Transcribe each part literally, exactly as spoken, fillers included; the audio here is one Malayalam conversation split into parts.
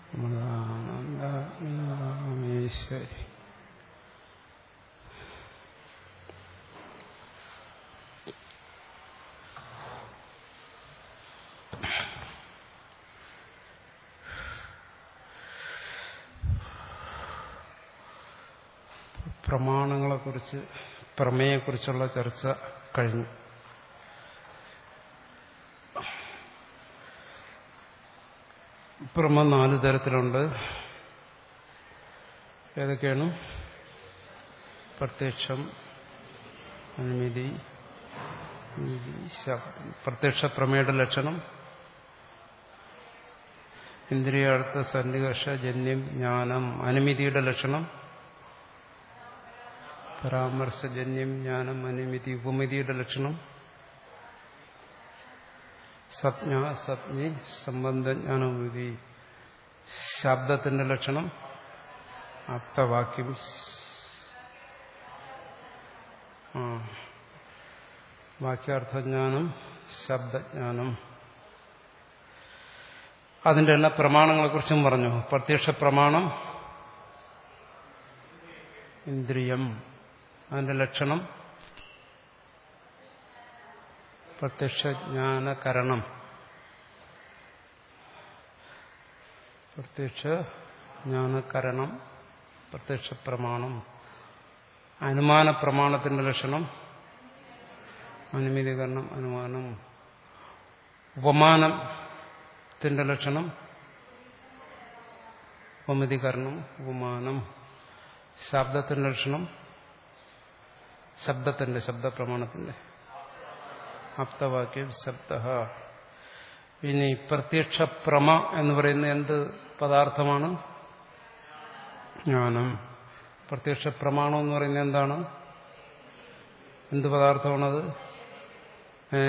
അമൃതാനന്ദമീശ്വരി. പ്രമാണങ്ങളെക്കുറിച്ച്, പ്രമേയെക്കുറിച്ചുള്ള ചർച്ച കഴിഞ്ഞു. പ്രമ നാല് തരത്തിലുണ്ട്. ഏതൊക്കെയാണ്? പ്രത്യക്ഷം, അനുമതി, പ്രത്യക്ഷ പ്രമേയുടെ ലക്ഷണം ഇന്ദ്രിയാർത്ഥ സന്നികർഷ ജന്യം ജ്ഞാനം. അനുമതിയുടെ ലക്ഷണം പരാമർശജന്യം ജ്ഞാനം അനുമതി. ഉപമിതിയുടെ ലക്ഷണം സജ്ഞ സജ്ഞി സംബന്ധജ്ഞാനോപമിതി. ശബ്ദത്തിന്റെ ലക്ഷണം ആപ്തവാക്യം. ആ വാക്യാർത്ഥജ്ഞാനം, ശബ്ദജ്ഞാനം. അതിന്റെ എല്ലാ പ്രമാണങ്ങളെക്കുറിച്ചും പറഞ്ഞു. പ്രത്യക്ഷ പ്രമാണം ഇന്ദ്രിയം. അതിന്റെ ലക്ഷണം പ്രത്യക്ഷജ്ഞാനകരണം. പ്രത്യക്ഷ ജ്ഞാനകരണം പ്രത്യക്ഷ പ്രമാണം. അനുമാന പ്രമാണത്തിന്റെ ലക്ഷണം അനുമതികരണം, അനുമാനം. ഉപമാനത്തിന്റെ ലക്ഷണം ഉപമിതികരണം, ഉപമാനം. ശബ്ദത്തിന്റെ ലക്ഷണം ശബ്ദത്തിന്റെ ശബ്ദപ്രമാണത്തിന്റെ ആപ്തവാക്യം ശബ്ദ. ഇനി പ്രത്യക്ഷ പ്രമ എന്ന് പറയുന്ന എന്ത് പദാർത്ഥമാണ്? ജ്ഞാനം. പ്രത്യക്ഷ പ്രമാണം എന്ന് പറയുന്നത് എന്താണ്? എന്ത് പദാർത്ഥമാണത്? ഏ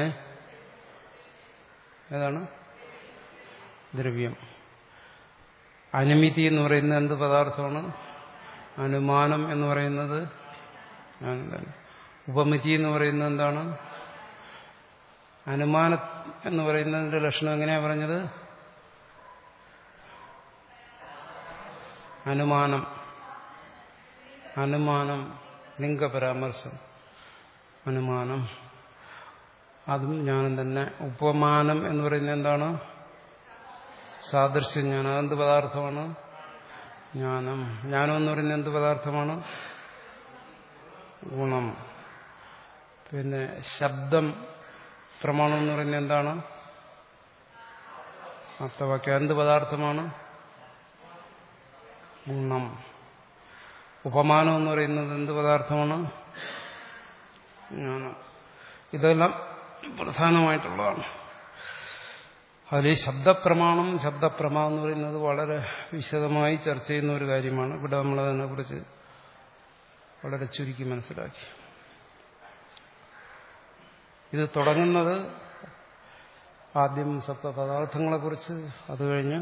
ഏതാണ്? ദ്രവ്യം. അനുമിതി എന്ന് പറയുന്നത് എന്ത് പദാർത്ഥമാണ്? അനുമാനം എന്ന് പറയുന്നത് ജ്ഞാനം തന്നെ. ഉപമിതി എന്ന് പറയുന്നത് എന്താണ്? അനുമാനം എന്ന് പറയുന്നതിന്റെ ലക്ഷണം എങ്ങനെയാ പറഞ്ഞത്? അനുമാനം. അനുമാനം ലിംഗപരാമർശം. അനുമാനം അതും ജ്ഞാനം തന്നെ. ഉപമാനം എന്ന് പറയുന്നത് എന്താണ്? സാദൃശ്യജ്ഞാനം. അതെന്ത് പദാർത്ഥമാണ്? ജ്ഞാനം. ജ്ഞാനം എന്ന് പറയുന്നത് എന്ത് പദാർത്ഥമാണ്? ഗുണം. പിന്നെ ശബ്ദം പ്രമാണം എന്ന് പറയുന്നത് എന്താണ്? ആപ്തവാക്യം. എന്ത് പദാർത്ഥമാണ്? ഗുണം. ഉപമാനം എന്ന് പറയുന്നത് എന്ത് പദാർത്ഥമാണ്? ജ്ഞാനം. ഇതെല്ലാം പ്രധാനമായിട്ടുള്ളതാണ്. അതിൽ ഈ ശബ്ദപ്രമാണം, ശബ്ദപ്രമ എന്ന് പറയുന്നത് വളരെ വിശദമായി ചർച്ച ചെയ്യുന്ന ഒരു കാര്യമാണ്. ഇവിടെ നമ്മളതിനെ കുറിച്ച് വളരെ ചുരുക്കി മനസ്സിലാക്കി. ഇത് തുടങ്ങുന്നത് ആദ്യം സപ്തപദാർത്ഥങ്ങളെക്കുറിച്ച്, അത് കഴിഞ്ഞ്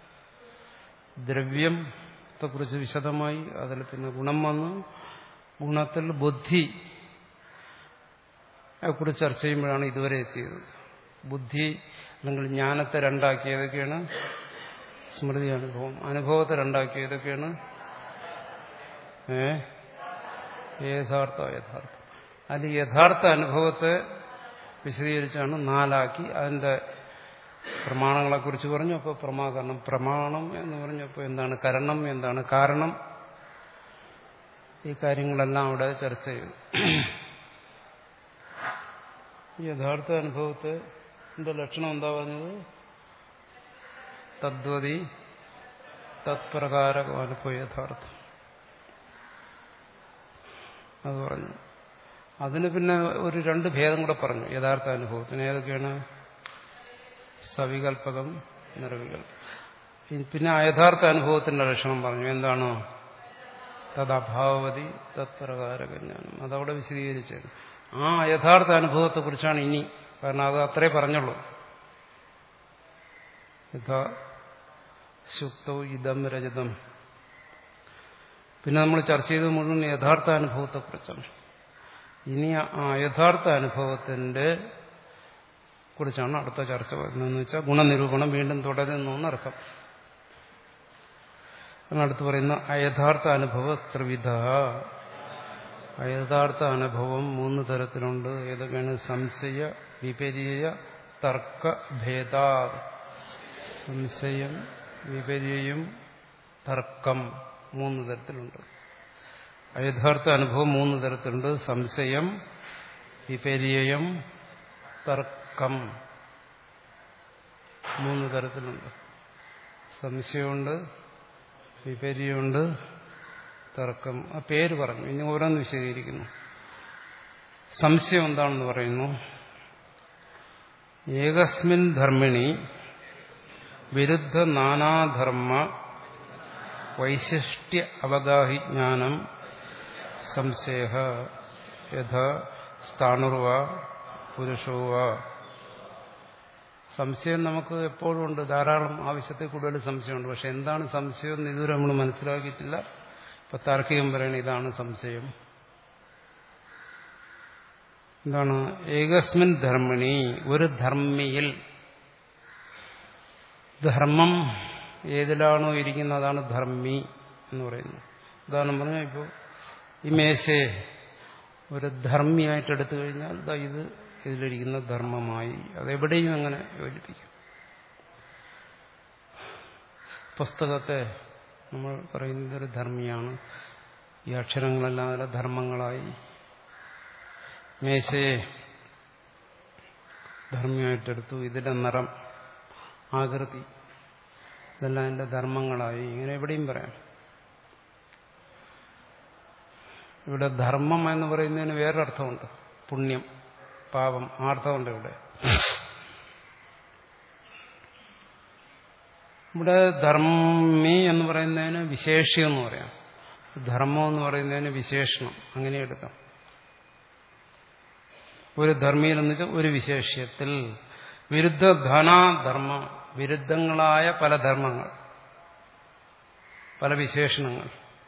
ദ്രവ്യത്തെക്കുറിച്ച് വിശദമായി, അതിൽ പിന്നെ ഗുണം വന്നു. ഗുണത്തിൽ ബുദ്ധി കുറിച്ച് ചർച്ച ചെയ്യുമ്പോഴാണ് ഇതുവരെ എത്തിയത്. ബുദ്ധി അല്ലെങ്കിൽ ജ്ഞാനത്തെ രണ്ടാക്കി. ഏതൊക്കെയാണ്? സ്മൃതി, അനുഭവം. അനുഭവത്തെ രണ്ടാക്കി. ഏതൊക്കെയാണ്? ഏ യഥാർത്ഥ യഥാർത്ഥം. അത് യഥാർത്ഥ അനുഭവത്തെ വിശദീകരിച്ചാണ് നാലാക്കി. അതിന്റെ പ്രമാണങ്ങളെക്കുറിച്ച് പറഞ്ഞു. അപ്പോൾ പ്രമാകരണം, പ്രമാണം എന്ന് പറഞ്ഞപ്പോൾ എന്താണ് കരണം, എന്താണ് കാരണം, ഈ കാര്യങ്ങളെല്ലാം അവിടെ ചർച്ച ചെയ്തു. യഥാർത്ഥ അനുഭവത്തെ ലക്ഷണം എന്താ പറഞ്ഞത്? തദ്വതി തത്പ്രകാരക അനുഭവ യഥാർത്ഥം. അത് പറഞ്ഞു. അതിന് പിന്നെ ഒരു രണ്ട് ഭേദം കൂടെ പറഞ്ഞു യഥാർത്ഥ അനുഭവത്തിന്. ഏതൊക്കെയാണ്? സവികൽപകം, നിർവികൽപകം. പിന്നെ അയഥാർത്ഥ അനുഭവത്തിന്റെ ലക്ഷണം പറഞ്ഞു. എന്താണ്? തദഭാവതി തത്പ്രകാരക ജ്ഞാനം. അതവിടെ വിശദീകരിച്ചത്. ആ യഥാർത്ഥ അനുഭവത്തെക്കുറിച്ചാണ് ഇനി. കാരണം അത് അത്രേ പറഞ്ഞുള്ളൂ. യഥാ ശുക്തോ ഇതം രജതം. പിന്നെ നമ്മൾ ചർച്ച ചെയ്തത് മുഴുവൻ യഥാർത്ഥ അനുഭവത്തെക്കുറിച്ചാണ്. ഇനി ആ യഥാർത്ഥ അനുഭവത്തിന്റെ കുറിച്ചാണ് അടുത്ത ചർച്ച വരുന്നതെന്ന് വെച്ചാൽ ഗുണനിരൂപണം വീണ്ടും തുടരുന്നു എന്നർത്ഥം. അടുത്ത് പറയുന്ന അയഥാർത്ഥ അനുഭവ ത്രിവിധ. അയഥാർത്ഥ അനുഭവം മൂന്ന് തരത്തിലുണ്ട്. ഏതൊക്കെയാണ്? സംശയ, വിപര്യ, തർക്ക ഭേദ. സംശയം, വിപര്യം, തർക്കം മൂന്ന് തരത്തിലുണ്ട്. അയഥാർത്ഥ അനുഭവം മൂന്ന് തരത്തിലുണ്ട്. സംശയം, വിപര്യം, തർക്കം മൂന്ന് തരത്തിലുണ്ട്. സംശയമുണ്ട്, വിപര്യമുണ്ട്, തർക്കം. ആ പേര് പറഞ്ഞു. ഇനി ഓരോന്ന് വിശദീകരിക്കുന്നു. സംശയം എന്താണെന്ന് പറയുന്നു. ഏകസ്മിൻ ധർമ്മിണി വിരുദ്ധ നാനാധർമ്മ വൈശിഷ്ട്യ അവഗാഹി ജ്ഞാനം സംശയ യഥാ സ്ഥാണുർവ പുരുഷോവ. സംശയം നമുക്ക് എപ്പോഴും ഉണ്ട്, ധാരാളം, ആവശ്യത്തിൽ കൂടുതൽ സംശയമുണ്ട്. പക്ഷെ എന്താണ് സംശയം എന്ന് ഇതുവരെ നമ്മൾ മനസ്സിലാക്കിയിട്ടില്ല. ഇപ്പൊ താർക്കികം പറയണ ഇതാണ് സംശയം. എന്താണ്? ഏകസ്മിൻ ധർമ്മിണി, ഒരു ധർമ്മിയിൽ. ധർമ്മം ഏതിലാണോ ഇരിക്കുന്നത് അതാണ് ധർമ്മി എന്ന് പറയുന്നത്. ഉദാഹരണം പറഞ്ഞാൽ ഇപ്പോൾ ഈ മേശയെ ഒരു ധർമ്മിയായിട്ട് എടുത്തു കഴിഞ്ഞാൽ ഇത് ഇതിലിരിക്കുന്ന ധർമ്മമായി. അതെവിടെയും അങ്ങനെ യോജിപ്പിക്കും. പുസ്തകത്തെ നമ്മൾ പറയുന്നത് ഒരു ധർമ്മിയാണ്. ഈ അക്ഷരങ്ങളെല്ലാം അതിലെ ധർമ്മങ്ങളായി. മേശയെ ധർമ്മിയായിട്ടെടുത്തു. ഇതിന്റെ നിറം, ആകൃതി, ഇതെല്ലാം അതിന്റെ ധർമ്മങ്ങളായി. ഇങ്ങനെ എവിടെയും പറയാം. ഇവിടെ ധർമ്മം എന്ന് പറയുന്നതിന് വേറൊരർത്ഥമുണ്ട്. പുണ്യം, പാപം, ആ അർത്ഥമുണ്ട് ഇവിടെ. ഇവിടെ ധർമ്മി എന്ന് പറയുന്നതിന് വിശേഷ്യം എന്ന് പറയാം. ധർമ്മം എന്ന് പറയുന്നതിന് വിശേഷണം, അങ്ങനെ എടുക്കാം. ഒരു ധർമ്മിയിൽ എന്ന് വെച്ചാൽ ഒരു വിശേഷ്യത്തിൽ. വിരുദ്ധ ധനാധർമ്മ, വിരുദ്ധങ്ങളായ പല ധർമ്മങ്ങൾ, പല വിശേഷണങ്ങൾ.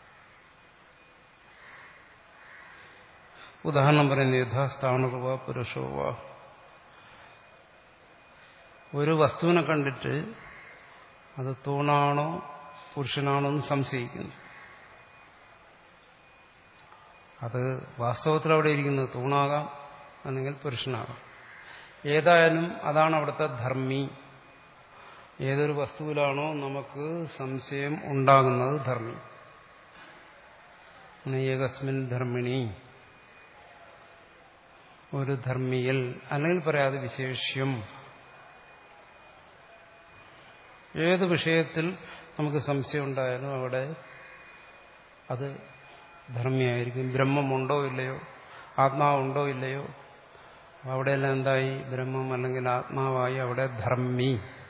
ഉദാഹരണം പറയുന്നത് യഥാസ്ഥാണുർവ പുരുഷോവ. ഒരു വസ്തുവിനെ കണ്ടിട്ട് അത് തൂണാണോ പുരുഷനാണോ എന്ന് സംശയിക്കുന്നു. അത് വാസ്തവത്തിൽ അവിടെ ഇരിക്കുന്നത് തൂണാകാം, അല്ലെങ്കിൽ പുരുഷനാകാം. ഏതായാലും അതാണ് അവിടുത്തെ ധർമ്മി. ഏതൊരു വസ്തുവിലാണോ നമുക്ക് സംശയം ഉണ്ടാകുന്നത് ധർമ്മി. ഏകസ്മിൻ ധർമ്മിണി, ഒരു ധർമ്മിയിൽ, അല്ലെങ്കിൽ പറയാതെ വിശേഷ്യം. ഏത് വിഷയത്തിൽ നമുക്ക് സംശയം ഉണ്ടായാലും അവിടെ അത് ധർമ്മിയായിരിക്കും. ബ്രഹ്മമുണ്ടോ ഇല്ലയോ, ആത്മാവുണ്ടോ ഇല്ലയോ, അവിടെയെല്ലാം എന്തായി? ബ്രഹ്മം അല്ലെങ്കിൽ ആത്മാവായി. അവിടെ ധർമ്മി.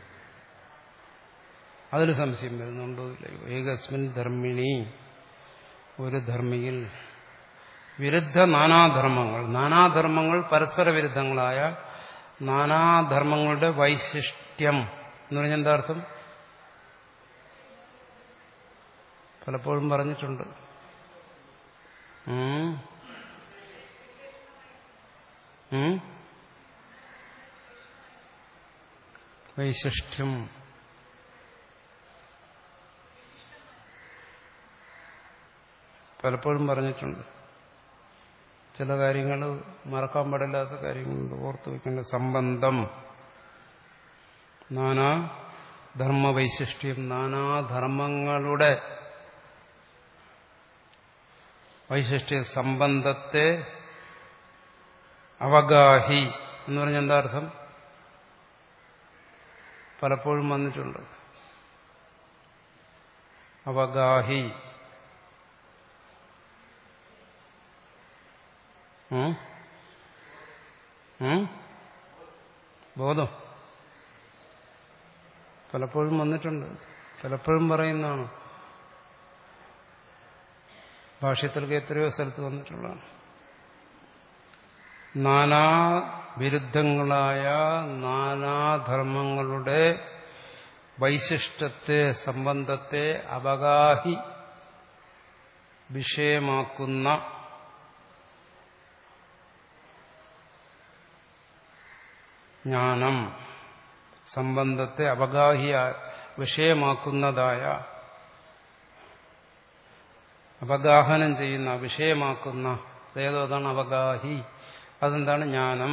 അതിൽ സംശയം വരുന്നുണ്ടോ ഇല്ലയോ. ഏകസ്മിൻ ധർമ്മിണി, ഒരു ധർമ്മിയിൽ. വിരുദ്ധ നാനാധർമ്മങ്ങൾ, നാനാധർമ്മങ്ങൾ പരസ്പര വിരുദ്ധങ്ങളായ നാനാധർമ്മങ്ങളുടെ വൈശിഷ്ട്യം എന്ന് പറഞ്ഞാൽ എന്താ അർത്ഥം? പലപ്പോഴും പറഞ്ഞിട്ടുണ്ട്. വൈശിഷ്ട്യം പലപ്പോഴും പറഞ്ഞിട്ടുണ്ട്. ചില കാര്യങ്ങൾ മറക്കാൻ പാടില്ലാത്ത കാര്യങ്ങളുണ്ട്, ഓർത്തു വയ്ക്കേണ്ട. സംബന്ധം, നാനാ ധർമ്മവൈശിഷ്ട്യം, നാനാധർമ്മങ്ങളുടെ വൈശിഷ്ട്യ സംബന്ധത്തെ അവഗാഹി എന്ന് പറഞ്ഞാൽ എന്താ അർത്ഥം? പലപ്പോഴും വന്നിട്ടുണ്ട്. അവഗാഹി ബോധം പലപ്പോഴും വന്നിട്ടുണ്ട്, പലപ്പോഴും പറയുന്നതാണ്. ഭാഷ്യത്തിലൊക്കെ എത്രയോ സ്ഥലത്ത് വന്നിട്ടുള്ളതാണ്. നാനാ വിരുദ്ധങ്ങളായ നാനാധർമ്മങ്ങളുടെ വൈശിഷ്ടത്തെ, സംബന്ധത്തെ അവഗാഹി വിഷയമാക്കുന്ന ജ്ഞാനം, സംബന്ധത്തെ അവഗാഹി വിഷയമാക്കുന്നതായ അവഗാഹനം ചെയ്യുന്ന വിഷയമാക്കുന്ന ഏതോ അതാണ് അവഗാഹി. അതെന്താണ്? ജ്ഞാനം.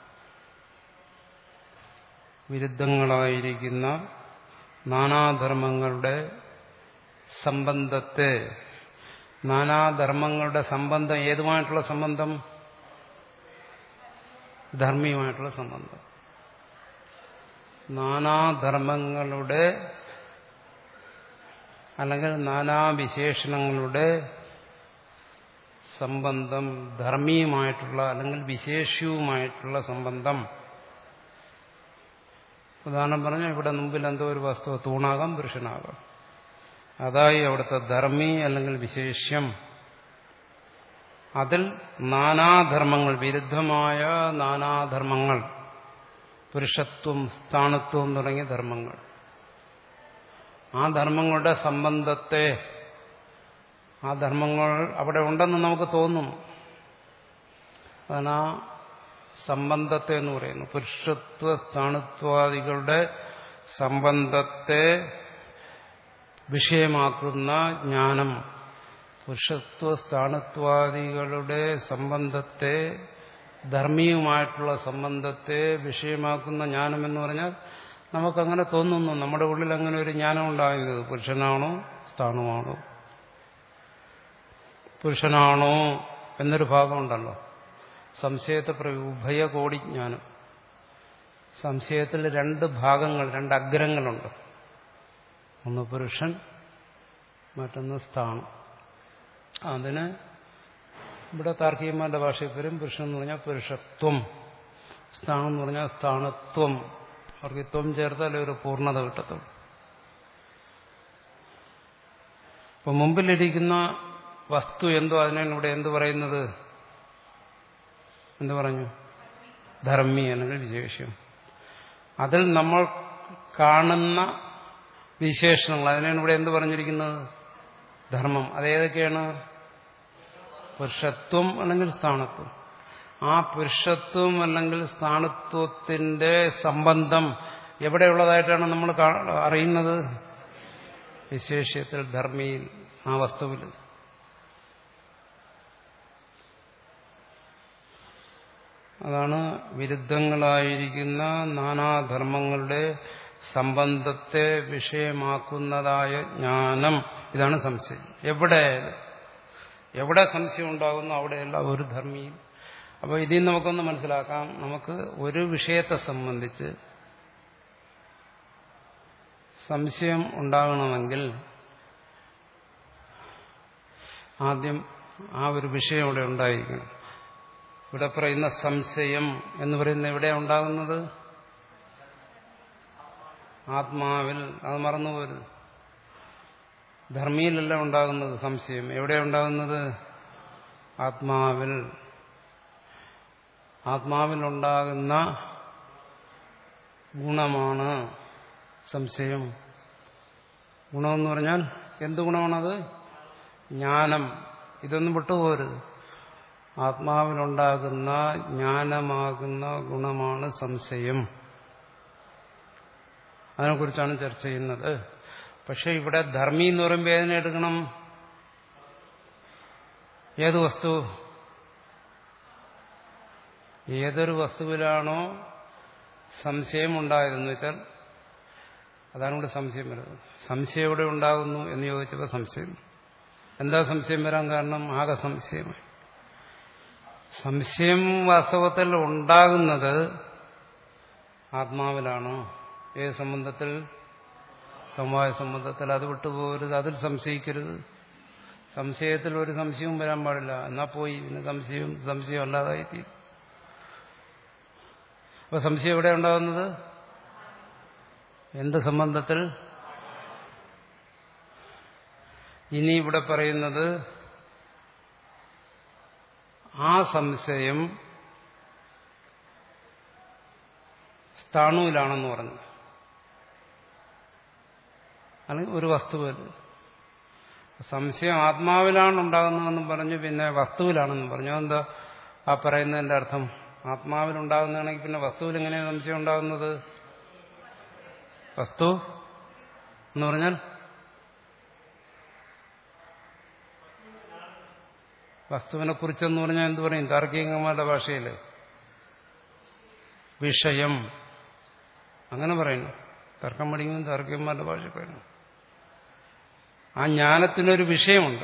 വിരുദ്ധങ്ങളായിരിക്കുന്ന നാനാധർമ്മങ്ങളുടെ സംബന്ധത്തെ, നാനാധർമ്മങ്ങളുടെ സംബന്ധം ഏതുമായിട്ടുള്ള സംബന്ധം? ധർമ്മിയുമായിട്ടുള്ള സംബന്ധം. നാനാധർമ്മങ്ങളുടെ അല്ലെങ്കിൽ നാനാവിശേഷണങ്ങളുടെ സംബന്ധം ധർമ്മിയുമായിട്ടുള്ള അല്ലെങ്കിൽ വിശേഷ്യവുമായിട്ടുള്ള സംബന്ധം. ഉദാഹരണം പറഞ്ഞാൽ ഇവിടെ മുമ്പിൽ എന്തോ ഒരു വസ്തു, തൂണാകാം പുരുഷനാകാം, അതായി അവിടുത്തെ ധർമ്മി അല്ലെങ്കിൽ വിശേഷ്യം. അതിൽ നാനാധർമ്മങ്ങൾ, വിരുദ്ധമായ നാനാധർമ്മങ്ങൾ, പുരുഷത്വം സ്ഥാണത്വം തുടങ്ങിയ ധർമ്മങ്ങൾ, ആ ധർമ്മങ്ങളുടെ സംബന്ധത്തെ, ആ ധർമ്മങ്ങൾ അവിടെ ഉണ്ടെന്ന് നമുക്ക് തോന്നും. അതാണ് ആ സംബന്ധത്തെ എന്ന് പറയുന്നു. പുരുഷത്വ സ്ഥാണത്വാദികളുടെ സംബന്ധത്തെ വിഷയമാക്കുന്ന ജ്ഞാനം, പുരുഷത്വ സ്ഥാണത്വാദികളുടെ സംബന്ധത്തെ, ധർമ്മിയുമായിട്ടുള്ള സംബന്ധത്തെ വിഷയമാക്കുന്ന ജ്ഞാനം എന്ന് പറഞ്ഞാൽ നമുക്കങ്ങനെ തോന്നുന്നു. നമ്മുടെ ഉള്ളിൽ അങ്ങനെ ഒരു ജ്ഞാനം ഉണ്ടാകുന്നത് പുരുഷനാണോ സ്ഥാണുവാണോ, പുരുഷനാണോ എന്നൊരു ഭാഗമുണ്ടല്ലോ. സംശയത്തെ ഉഭയകോടി ജ്ഞാനം. സംശയത്തിൽ രണ്ട് ഭാഗങ്ങൾ, രണ്ട് അഗ്രങ്ങളുണ്ട്. ഒന്ന് പുരുഷൻ, മറ്റൊന്ന് സ്ഥാനം. അതിന് ഇവിടെ താർക്കികന്മാരുടെ ഭാഷയിൽ വരും. പുരുഷൻ എന്ന് പറഞ്ഞാൽ പുരുഷത്വം, സ്ഥാനം എന്ന് പറഞ്ഞാൽ സ്ഥാനത്വം. അവർക്ക് ത്വം ചേർത്താൽ ഒരു പൂർണ്ണത കിട്ടത്തുള്ളൂ. അപ്പൊ മുമ്പിലിരിക്കുന്ന വസ്തു എന്തോ അതിനാണ് ഇവിടെ എന്ത് പറയുന്നത്? എന്ത് പറഞ്ഞു? ധർമ്മി അല്ലെങ്കിൽ വിശേഷം. അതിൽ നമ്മൾ കാണുന്ന വിശേഷണങ്ങൾ, അതിനാണ് ഇവിടെ എന്ത് പറഞ്ഞിരിക്കുന്നത്? ധർമ്മം. അതേതൊക്കെയാണ്? പുരുഷത്വം അല്ലെങ്കിൽ സ്ഥാനത്വം. ആ പുരുഷത്വം അല്ലെങ്കിൽ സ്ഥാനത്വത്തിന്റെ സംബന്ധം എവിടെയുള്ളതായിട്ടാണ് നമ്മൾ അറിയുന്നത്? വിശേഷ്യത്തിൽ, ധർമ്മിയിൽ, ആ വസ്തുവിൽ. അതാണ് വിരുദ്ധങ്ങളായിരിക്കുന്ന നാനാധർമ്മങ്ങളുടെ സംബന്ധത്തെ വിഷയമാക്കുന്നതായ ജ്ഞാനം. ഇതാണ് സംശയം. എവിടെ എവിടെ സംശയം ഉണ്ടാകുന്നു അവിടെയല്ല ഒരു ധർമ്മിയും. അപ്പോൾ ഇതിൽ നമുക്കൊന്ന് മനസ്സിലാക്കാം. നമുക്ക് ഒരു വിഷയത്തെ സംബന്ധിച്ച് സംശയം ഉണ്ടാകണമെങ്കിൽ ആദ്യം ആ ഒരു വിഷയം ഇവിടെ ഉണ്ടായിരിക്കണം. ഇവിടെ പറയുന്ന സംശയം എന്ന് പറയുന്നത് എവിടെയാണ് ഉണ്ടാകുന്നത്? ആത്മാവിൽ. അത് മറന്നുപോരുത്. ധർമ്മിയിലല്ല ഉണ്ടാകുന്നത് സംശയം. എവിടെയാണ് ഉണ്ടാകുന്നത്? ആത്മാവിൽ. ആത്മാവിലുണ്ടാകുന്ന ഗുണമാണ് സംശയം. ഗുണമെന്ന് പറഞ്ഞാൽ എന്ത് ഗുണമാണത്? ജ്ഞാനം. ഇതൊന്നും വിട്ടുപോകരുത്. ആത്മാവിലുണ്ടാകുന്ന ജ്ഞാനമാകുന്ന ഗുണമാണ് സംശയം. അതിനെക്കുറിച്ചാണ് ചർച്ച ചെയ്യുന്നത്. പക്ഷെ ഇവിടെ ധർമ്മി എന്ന് പറയുമ്പോൾ ഏതിനെ എടുക്കണം? ഏത് വസ്തു? ഏതൊരു വസ്തുവിലാണോ സംശയം ഉണ്ടായതെന്ന് വെച്ചാൽ അതാണ് ഇവിടെ സംശയം വരുന്നത്. സംശയം എവിടെ ഉണ്ടാകുന്നു എന്ന് ചോദിച്ചപ്പോൾ സംശയം. എന്താ സംശയം വരാൻ കാരണം? ആകെ സംശയമായി. സംശയം വാസ്തവത്തിൽ ഉണ്ടാകുന്നത് ആത്മാവിലാണ്. ഏത് സംബന്ധത്തിൽ? സമവായ സംബന്ധത്തിൽ. അത് വിട്ടുപോകരുത്. അതിൽ സംശയിക്കരുത്. സംശയത്തിൽ ഒരു സംശയവും വരാൻ പാടില്ല. എന്നാ പോയി പിന്നെ സംശയം സംശയം അല്ലാതായി തീരും. അപ്പൊ സംശയം എവിടെ ഉണ്ടാകുന്നത്? എന്ത് സംബന്ധത്തിൽ? ഇനി ഇവിടെ പറയുന്നത് ആ സംശയം സ്ഥാണുവിലാണെന്ന് പറഞ്ഞു. അല്ലെങ്കിൽ ഒരു വസ്തുവിൽ. സംശയം ആത്മാവിലാണ് ഉണ്ടാകുന്നതെന്നും പറഞ്ഞു, പിന്നെ വസ്തുവിലാണെന്നും പറഞ്ഞു. എന്താ ആ പറയുന്നതിന്റെ അർത്ഥം? ആത്മാവിലുണ്ടാകുന്നതാണെങ്കിൽ പിന്നെ വസ്തുവിൽ എങ്ങനെയാണ് സംശയം ഉണ്ടാകുന്നത്? വസ്തു എന്ന് പറഞ്ഞാൽ വസ്തുവിനെ കുറിച്ചെന്ന് പറഞ്ഞാൽ എന്ത് പറയും താർക്കികന്മാരുടെ ഭാഷയിൽ? വിഷയം. അങ്ങനെ പറയുന്നു. തർക്കം പഠിക്കുമ്പോൾ താർക്കികന്മാരുടെ ഭാഷ പറയുന്നു. ആ ജ്ഞാനത്തിനൊരു വിഷയമുണ്ട്,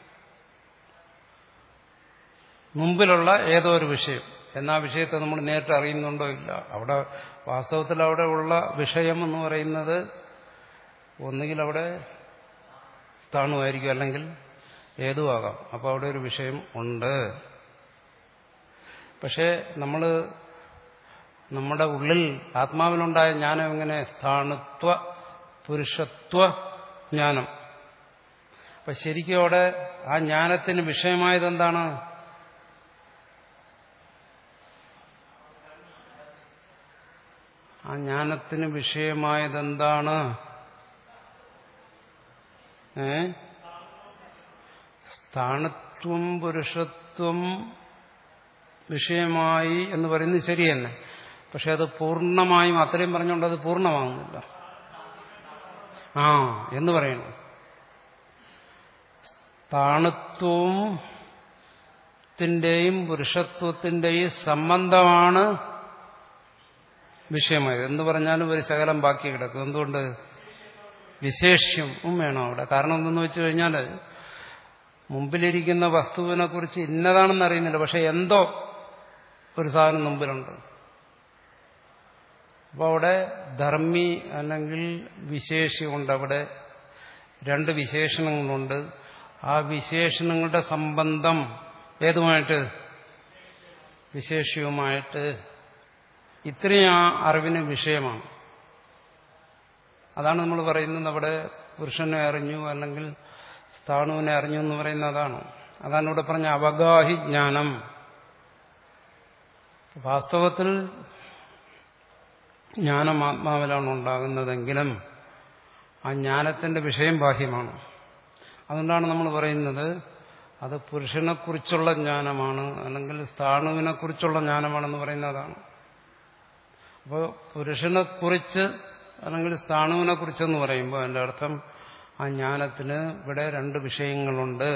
മുമ്പിലുള്ള ഏതോ ഒരു വിഷയം. എന്നാ വിഷയത്തെ നമ്മൾ നേരിട്ട് അറിയുന്നുണ്ടോ? ഇല്ല. അവിടെ വാസ്തവത്തിൽ അവിടെ ഉള്ള വിഷയം എന്ന് പറയുന്നത് ഒന്നുകിൽ അവിടെ സ്ഥാണുമായിരിക്കും, അല്ലെങ്കിൽ ഏതും ആകാം. അപ്പോൾ അവിടെ ഒരു വിഷയം ഉണ്ട്. പക്ഷേ നമ്മൾ നമ്മുടെ ഉള്ളിൽ ആത്മാവിലുണ്ടായ ജ്ഞാനം എങ്ങനെ? സ്ഥാണുത്വ പുരുഷത്വ ജ്ഞാനം. അപ്പൊ ശരിക്കും അവിടെ ആ ജ്ഞാനത്തിന് വിഷയമായത് എന്താണ്? ആ ജ്ഞാനത്തിന് വിഷയമായതെന്താണ്? ഏ സ്ഥാണത്വം പുരുഷത്വം വിഷയമായി എന്ന് പറയുന്നത് ശരി തന്നെ. പക്ഷെ അത് പൂർണ്ണമായും അത്രയും പറഞ്ഞുകൊണ്ട് അത് പൂർണ്ണമാകുന്നില്ല. ആ എന്ന് പറയണം. സ്ഥാണത്വവും ത്തിന്റെയും പുരുഷത്വത്തിന്റെയും സംബന്ധമാണ് വിഷയമായത്. എന്ന് പറഞ്ഞാലും ഒരു ശകലം ബാക്കി കിടക്കും. എന്തുകൊണ്ട്? വിശേഷ്യം വേണം അവിടെ. കാരണം എന്തെന്ന് വെച്ചു കഴിഞ്ഞാൽ മുമ്പിലിരിക്കുന്ന വസ്തുവിനെ കുറിച്ച് ഇന്നതാണെന്ന് അറിയുന്നില്ല, പക്ഷെ എന്തോ ഒരു സാധനം മുമ്പിലുണ്ട്. അപ്പോൾ അവിടെ ധർമ്മി അല്ലെങ്കിൽ വിശേഷ്യമുണ്ട്. അവിടെ രണ്ട് വിശേഷണങ്ങളുണ്ട്. ആ വിശേഷണങ്ങളുടെ സംബന്ധം ഏതുമായിട്ട്? വിശേഷ്യവുമായിട്ട്. ഇത്രയും ആ അറിവിന് വിഷയമാണ്. അതാണ് നമ്മൾ പറയുന്നത് അവിടെ പുരുഷനെ അറിഞ്ഞു അല്ലെങ്കിൽ സ്ഥാണുവിനെ അറിഞ്ഞു എന്ന് പറയുന്നത് അതാണ്. അതാണ് ഇവിടെ പറഞ്ഞ അവഗാഹി ജ്ഞാനം. വാസ്തവത്തിൽ ജ്ഞാനം ആത്മാവിലാണ് ഉണ്ടാകുന്നതെങ്കിലും ആ ജ്ഞാനത്തിന്റെ വിഷയം ബാഹ്യമാണ്. അതുകൊണ്ടാണ് നമ്മൾ പറയുന്നത് അത് പുരുഷനെക്കുറിച്ചുള്ള ജ്ഞാനമാണ് അല്ലെങ്കിൽ സ്ഥാണുവിനെക്കുറിച്ചുള്ള ജ്ഞാനമാണെന്ന് പറയുന്നതാണ്. അപ്പോൾ പുരുഷനെക്കുറിച്ച് അല്ലെങ്കിൽ സ്ഥാണുവിനെക്കുറിച്ചെന്ന് പറയുമ്പോൾ അതിൻ്റെ അർത്ഥം ആ ജ്ഞാനത്തിന് ഇവിടെ രണ്ട് വിഷയങ്ങളുണ്ട്.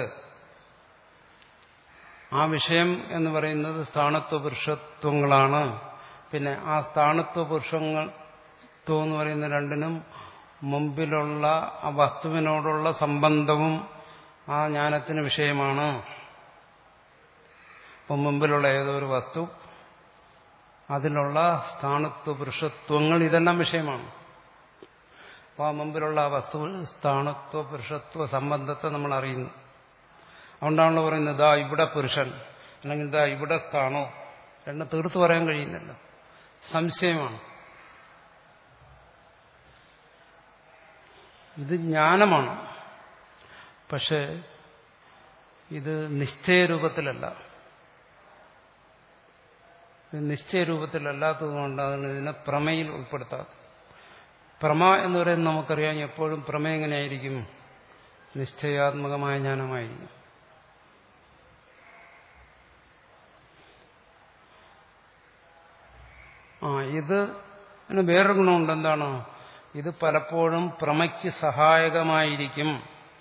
ആ വിഷയം എന്ന് പറയുന്നത് സ്ഥാണത്വ പുരുഷത്വങ്ങളാണ്. പിന്നെ ആ സ്ഥാണത്വ പുരുഷത്വം എന്ന് പറയുന്ന രണ്ടിനും മുമ്പിലുള്ള ആ വസ്തുവിനോടുള്ള സംബന്ധവും ആ ജ്ഞാനത്തിന് വിഷയമാണ്. അപ്പം മുമ്പിലുള്ള ഏതോ ഒരു വസ്തു, അതിലുള്ള സ്ഥാണത്വ പുരുഷത്വങ്ങൾ ഇതെല്ലാം വിഷയമാണ്. അപ്പോൾ ആ മുമ്പിലുള്ള ആ വസ്തുവിൽ സ്ഥാണത്വ പുരുഷത്വ സംബന്ധത്തെ നമ്മൾ അറിയുന്നു. അതുകൊണ്ടാണല്ലോ പറയുന്നത് ദാ ഇവിടെ പുരുഷൻ അല്ലെങ്കിൽ ദാ ഇവിടെ സ്ഥാണോ. രണ്ടും തീർത്തു പറയാൻ കഴിയുന്നില്ല, സംശയമാണ്. ഇത് ജ്ഞാനമാണ്, പക്ഷെ ഇത് നിശ്ചയരൂപത്തിലല്ല. നിശ്ചയരൂപത്തിലല്ലാത്തതുകൊണ്ടാണ് ഇതിനെ പ്രമയിൽ ഉൾപ്പെടുത്താത്തത്. പ്രമ എന്ന് പറയുന്നത് നമുക്കറിയാം, എപ്പോഴും പ്രമ എങ്ങനെയായിരിക്കും? നിശ്ചയാത്മകമായ ജ്ഞാനമായിരിക്കും. ആ ഇത് വേറൊരു ഗുണമുണ്ട്. എന്താണ്? ഇത് പലപ്പോഴും പ്രമയ്ക്ക് സഹായകമായിരിക്കും.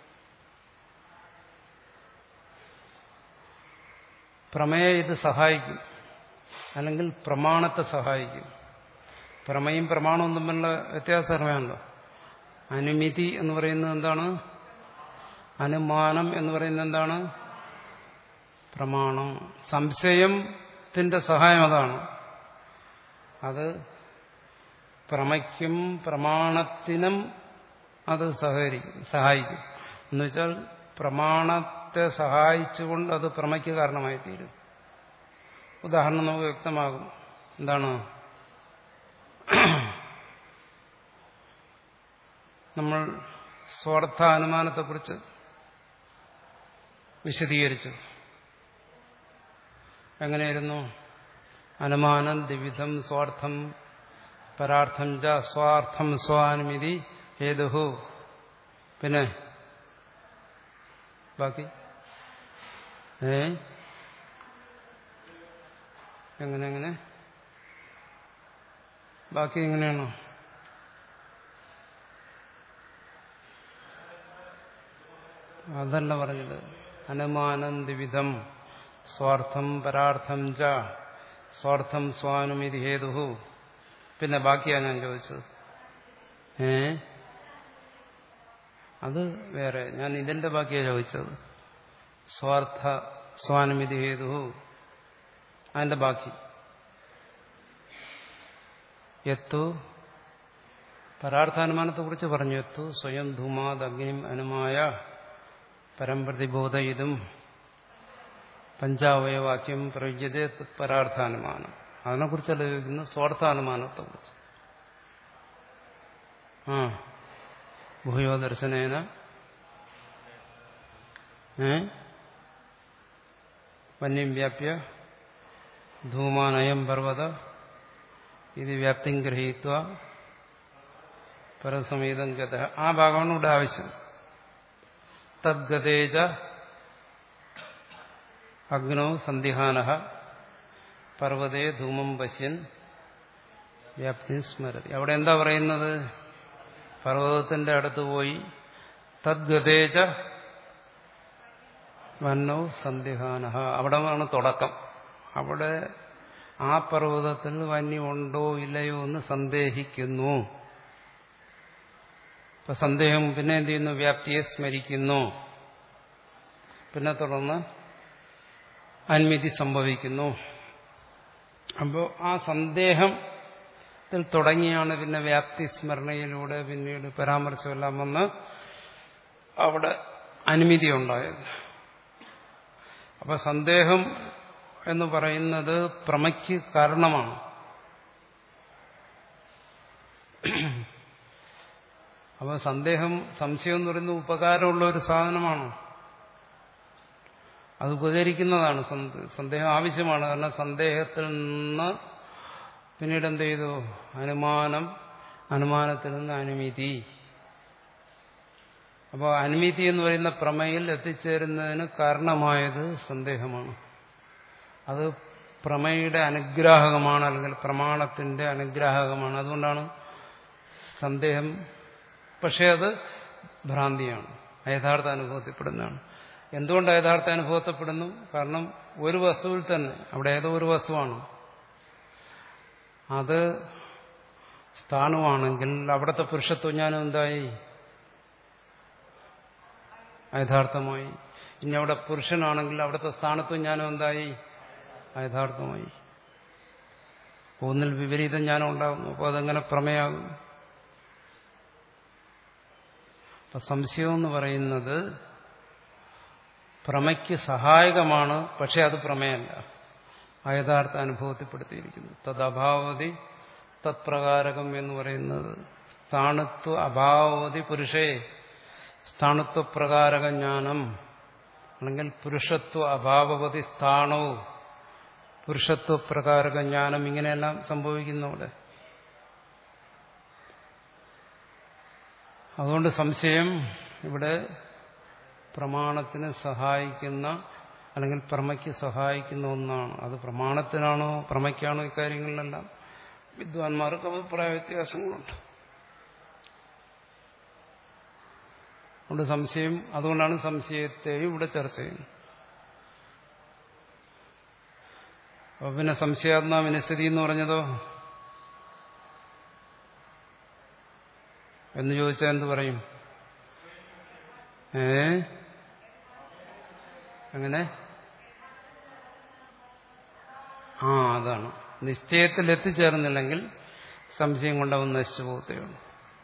പ്രമേയെ ഇത് സഹായിക്കും, അല്ലെങ്കിൽ പ്രമാണത്തെ സഹായിക്കും. പ്രമയും പ്രമാണവും തമ്മിലുള്ള വ്യത്യാസം അറിയാമല്ലോ. അനുമിതി എന്ന് പറയുന്നത് എന്താണ്? അനുമാനം എന്ന് പറയുന്നത് എന്താണ്? പ്രമാണം. സംശയത്തിന്റെ സഹായം അതാണ്. അത് പ്രമയ്ക്കും പ്രമാണത്തിനും അത് സഹകരിക്കും സഹായിക്കും എന്നുവെച്ചാൽ പ്രമാണത്തെ സഹായിച്ചുകൊണ്ട് അത് പ്രമയ്ക്ക് കാരണമായി തീരും. ഉദാഹരണം നമുക്ക് വ്യക്തമാകും. എന്താണ്? നമ്മൾ സ്വാർത്ഥ അനുമാനത്തെക്കുറിച്ച് വിശദീകരിച്ചു. എങ്ങനെയായിരുന്നു? അനുമാനം ദ്വിവിധം സ്വാർത്ഥം പരാർത്ഥം ച സ്വാർത്ഥം സ്വാനുമിതി ഹേതുഹു. പിന്നെ ബാക്കി ഏ എങ്ങനെ എങ്ങനെ ബാക്കി എങ്ങനെയാണോ? അതല്ല പറഞ്ഞത്. അനുമാനം ദ്വിവിധം സ്വാർത്ഥം പരാർത്ഥം ച സ്വാർത്ഥം സ്വാനുമിതി ഹേതു. പിന്നെ ബാക്കിയാണ് ഞാൻ ചോദിച്ചത്. ഏ അത് വേറെ, ഞാൻ ഇതിന്റെ ബാക്കിയാണ് ചോദിച്ചത്. സ്വാർത്ഥ സ്വാനുമിതി ഹേതു അതിന്റെ ബാക്കി. യത്തു പരാർത്ഥാനുമാനത്തെ കുറിച്ച് പറഞ്ഞു. യത്തു സ്വയം ധൂമാത് അഗ്നിം അനുമായ പരംപ്രതിബോധയിതും പഞ്ചാവയവാക്യം പ്രയുജ്യതേ പരാർത്ഥാനുമാനം. അതിനെക്കുറിച്ചല്ല ചോദിക്കുന്നത്, സ്വാർത്ഥാനുമാനത്തെ കുറിച്ച്. ആ ഭൂയോ ദർശനേന ഏ വന്യം വ്യാപ്യ ധൂമാനയം പർവ്വത ഇത് വ്യാപ്തി ഗ്രഹീത്വ പരസമേതം ഗത. ആ ഭാഗമാണ് ഇവിടെ ആവശ്യം. തദ്ഗതേജ അഗ്നോ സന്ദിഹാനഃ പർവ്വതേ ധൂമം പശ്യൻ വ്യാപ്തി സ്മരതി. അവിടെ എന്താ പറയുന്നത്? പർവ്വതത്തിന്റെ അടുത്ത് പോയി തദ്ഗതേജ വന്നോ സന്ദിഹാനഃ, അവിടെയാണ് തുടക്കം. അവിടെ ആ പർവ്വതത്തിൽ വന്യമുണ്ടോ ഇല്ലയോ എന്ന് സന്ദേഹിക്കുന്നു. ഇപ്പൊ സന്ദേഹം പിന്നെ എന്ത് ചെയ്യുന്നു? വ്യാപ്തിയെ സ്മരിക്കുന്നു. പിന്നെ തുടർന്ന് അന്മിതി സംഭവിക്കുന്നു. അപ്പോൾ ആ സന്ദേഹത്തിൽ തുടങ്ങിയാണ് പിന്നെ വ്യാപ്തി സ്മരണയിലൂടെ പിന്നീട് പരാമർശമെല്ലാം വന്ന് അവിടെ അനുമതി ഉണ്ടായത്. അപ്പൊ സന്ദേഹം എന്ന് പറയുന്നത് പ്രമയ്ക്ക് കാരണമാണ്. അപ്പൊ സന്ദേഹം, സംശയം എന്ന് പറയുന്നത് ഉപകാരമുള്ള ഒരു സാധനമാണ്. അത് ഉപകരിക്കുന്നതാണ്. സന്ദേഹം ആവശ്യമാണ്. കാരണം സന്ദേഹത്തിൽ നിന്ന് പിന്നീട് എന്ത് ചെയ്തു? അനുമാനം, അനുമാനത്തിൽ നിന്ന് അനുമതി. അപ്പോൾ അനുമതി എന്ന് പറയുന്ന പ്രമേയിൽ എത്തിച്ചേരുന്നതിന് കാരണമായത് സന്ദേഹമാണ്. അത് പ്രമേയുടെ അനുഗ്രാഹകമാണ്, അല്ലെങ്കിൽ പ്രമാണത്തിന്റെ അനുഗ്രാഹകമാണ്. അതുകൊണ്ടാണ് സന്ദേഹം. പക്ഷെ അത് ഭ്രാന്തിയാണ്, യഥാർത്ഥ അനുഭവത്തിൽപ്പെടുന്നതാണ്. എന്തുകൊണ്ട് യഥാർത്ഥ അനുഭവത്തിൽപ്പെടുന്നു? കാരണം ഒരു വസ്തുവിൽ തന്നെ, അവിടെ ഏതോ ഒരു വസ്തുവാണ്, അത് സ്ഥാണുവാണെങ്കിൽ അവിടുത്തെ പുരുഷത്വജ്ഞാനം എന്തായി? യഥാർത്ഥമായി. ഇനി അവിടെ പുരുഷനാണെങ്കിൽ അവിടുത്തെ സ്ഥാനത്വജ്ഞാനം എന്തായി? യഥാർത്ഥമായി. ഒന്നിൽ വിപരീത ജ്ഞാനം ഉണ്ടാകുന്നു. അപ്പോൾ അതെങ്ങനെ പ്രമേയാകും? അപ്പൊ സംശയം എന്ന് പറയുന്നത് പ്രമയ്ക്ക് സഹായകമാണ്, പക്ഷെ അത് പ്രമേയല്ല, യഥാർത്ഥ അനുഭവത്തിൽപ്പെടുത്തിയിരിക്കുന്നു. തദ്ഭാവതി തത്പ്രകാരകം എന്ന് പറയുന്നത് സ്ഥാണുത്വ അഭാവതി പുരുഷേ സ്ഥാണുത്വപ്രകാരക ജ്ഞാനം, അല്ലെങ്കിൽ പുരുഷത്വ അഭാവവതി സ്ഥാണോ പുരുഷത്വപ്രകാരക ജ്ഞാനം, ഇങ്ങനെയെല്ലാം സംഭവിക്കുന്നു അവിടെ. അതുകൊണ്ട് സംശയം ഇവിടെ പ്രമാണത്തിന് സഹായിക്കുന്ന, അല്ലെങ്കിൽ പ്രമയ്ക്ക് സഹായിക്കുന്ന ഒന്നാണ്. അത് പ്രമാണത്തിനാണോ പ്രമയ്ക്കാണോ ഇക്കാര്യങ്ങളിലെല്ലാം വിദ്വാൻമാർക്ക് അഭിപ്രായ വ്യത്യാസങ്ങളുണ്ട്. അതുകൊണ്ട് സംശയം, അതുകൊണ്ടാണ് സംശയത്തെയും ഇവിടെ ചർച്ച ചെയ്യുന്നത്. അപ്പൊ പിന്നെ സംശയാത്മാ വിനസ്ഥിതി എന്ന് പറഞ്ഞതോ എന്ന് ചോദിച്ചാൽ എന്ത് പറയും? ഏ അങ്ങനെ ആ അതാണ് നിശ്ചയത്തിൽ എത്തിച്ചേർന്നില്ലെങ്കിൽ സംശയം കൊണ്ടവൻ നശിച്ചു പോകത്തേയുള്ളൂ.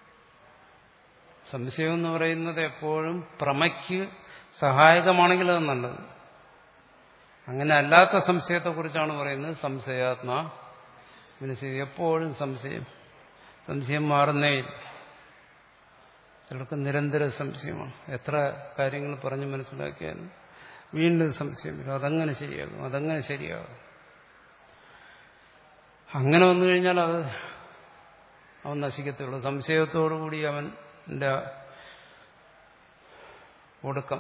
സംശയം എന്ന് പറയുന്നത് എപ്പോഴും പ്രമയ്ക്ക് സഹായകമാണെങ്കിൽ അത് നല്ലത്. അങ്ങനെ അല്ലാത്ത സംശയത്തെക്കുറിച്ചാണ് പറയുന്നത് സംശയാത്മാ വിനശ്യതി. എപ്പോഴും സംശയം, സംശയം മാറുന്നേയില്ല. ചിലർക്ക് നിരന്തര സംശയമാണ്. എത്ര കാര്യങ്ങൾ പറഞ്ഞ് മനസ്സിലാക്കിയാലും വീണ്ടും സംശയം വരും. അതങ്ങനെ ശരിയാകും, അതങ്ങനെ ശരിയാകും. അങ്ങനെ വന്നു കഴിഞ്ഞാൽ അത് അവൻ നശിക്കത്തുള്ളൂ. സംശയത്തോടുകൂടി അവൻ്റെ ഒടുക്കം.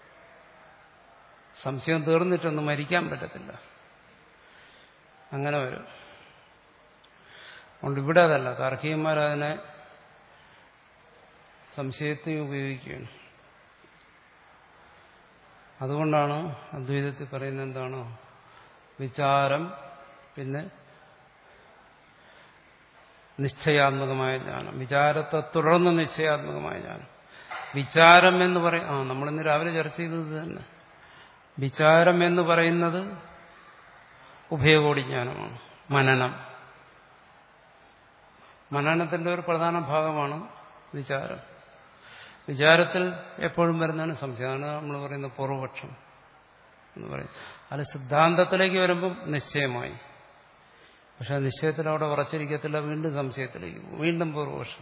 സംശയം തീർന്നിട്ടൊന്നും മരിക്കാൻ പറ്റത്തില്ല. അങ്ങനെ വരും. അതുകൊണ്ട് ഇവിടെ അതല്ല, താർക്കികന്മാരതിനെ സംശയത്തെ ഉപയോഗിക്കുകയാണ്. അതുകൊണ്ടാണ് അദ്വൈതത്തിൽ പറയുന്നത് എന്താണ്? വിചാരം, പിന്നെ നിശ്ചയാത്മകമായ ജ്ഞാനം. വിചാരത്തെ തുടർന്ന് നിശ്ചയാത്മകമായ ജ്ഞാനം. വിചാരം എന്ന് പറയും, ആ നമ്മളിന്ന് രാവിലെ ചർച്ച ചെയ്തത് തന്നെ. വിചാരം എന്ന് പറയുന്നത് ഉഭയകോടി ജ്ഞാനമാണ്. മനനം, മനനത്തിന്റെ ഒരു പ്രധാന ഭാഗമാണ് വിചാരം. വിചാരത്തിൽ എപ്പോഴും വരുന്നതാണ് സംശയം. അതാണ് നമ്മൾ പറയുന്ന പൂർവപക്ഷം എന്ന് പറയും. അത് സിദ്ധാന്തത്തിലേക്ക് വരുമ്പം നിശ്ചയമായി. പക്ഷെ നിശ്ചയത്തിൽ അവിടെ ഉറച്ചിരിക്കത്തില്ല, വീണ്ടും സംശയത്തിലേക്ക് പോകും, വീണ്ടും പൂർവപക്ഷം.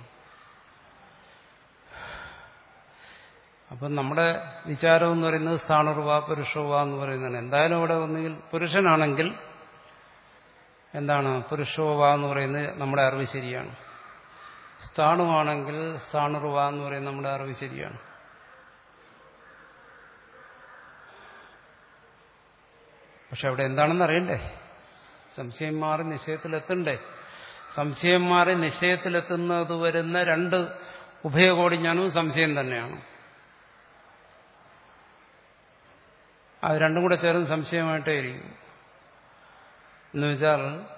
അപ്പം നമ്മുടെ വിചാരം എന്ന് പറയുന്നത് സ്ഥാണുർവ പുരുഷവ എന്ന് പറയുന്നതാണ്. എന്തായാലും അവിടെ ഒന്നുകിൽ പുരുഷനാണെങ്കിൽ എന്താണ് പുരുഷോവ എന്ന് പറയുന്നത് നമ്മുടെ അറിവ് ശരിയാണ്. സ്ഥാണുവാണെങ്കിൽ സ്ഥാണുർവ എന്ന് പറയുന്നത് നമ്മുടെ അറിവ് ശരിയാണ്. പക്ഷെ അവിടെ എന്താണെന്ന് അറിയണ്ടേ? സംശയം മാറി നിശ്ചയത്തിലെത്തണ്ടേ? സംശയം മാറി നിശ്ചയത്തിലെത്തുന്നത് വരുന്ന രണ്ട് ഉഭയകോടി ജ്ഞാനവും സംശയം തന്നെയാണ്. അത് രണ്ടും കൂടെ ചേർന്ന് സംശയമായിട്ടേ ഇരിക്കും. എന്ന് വെച്ചാൽ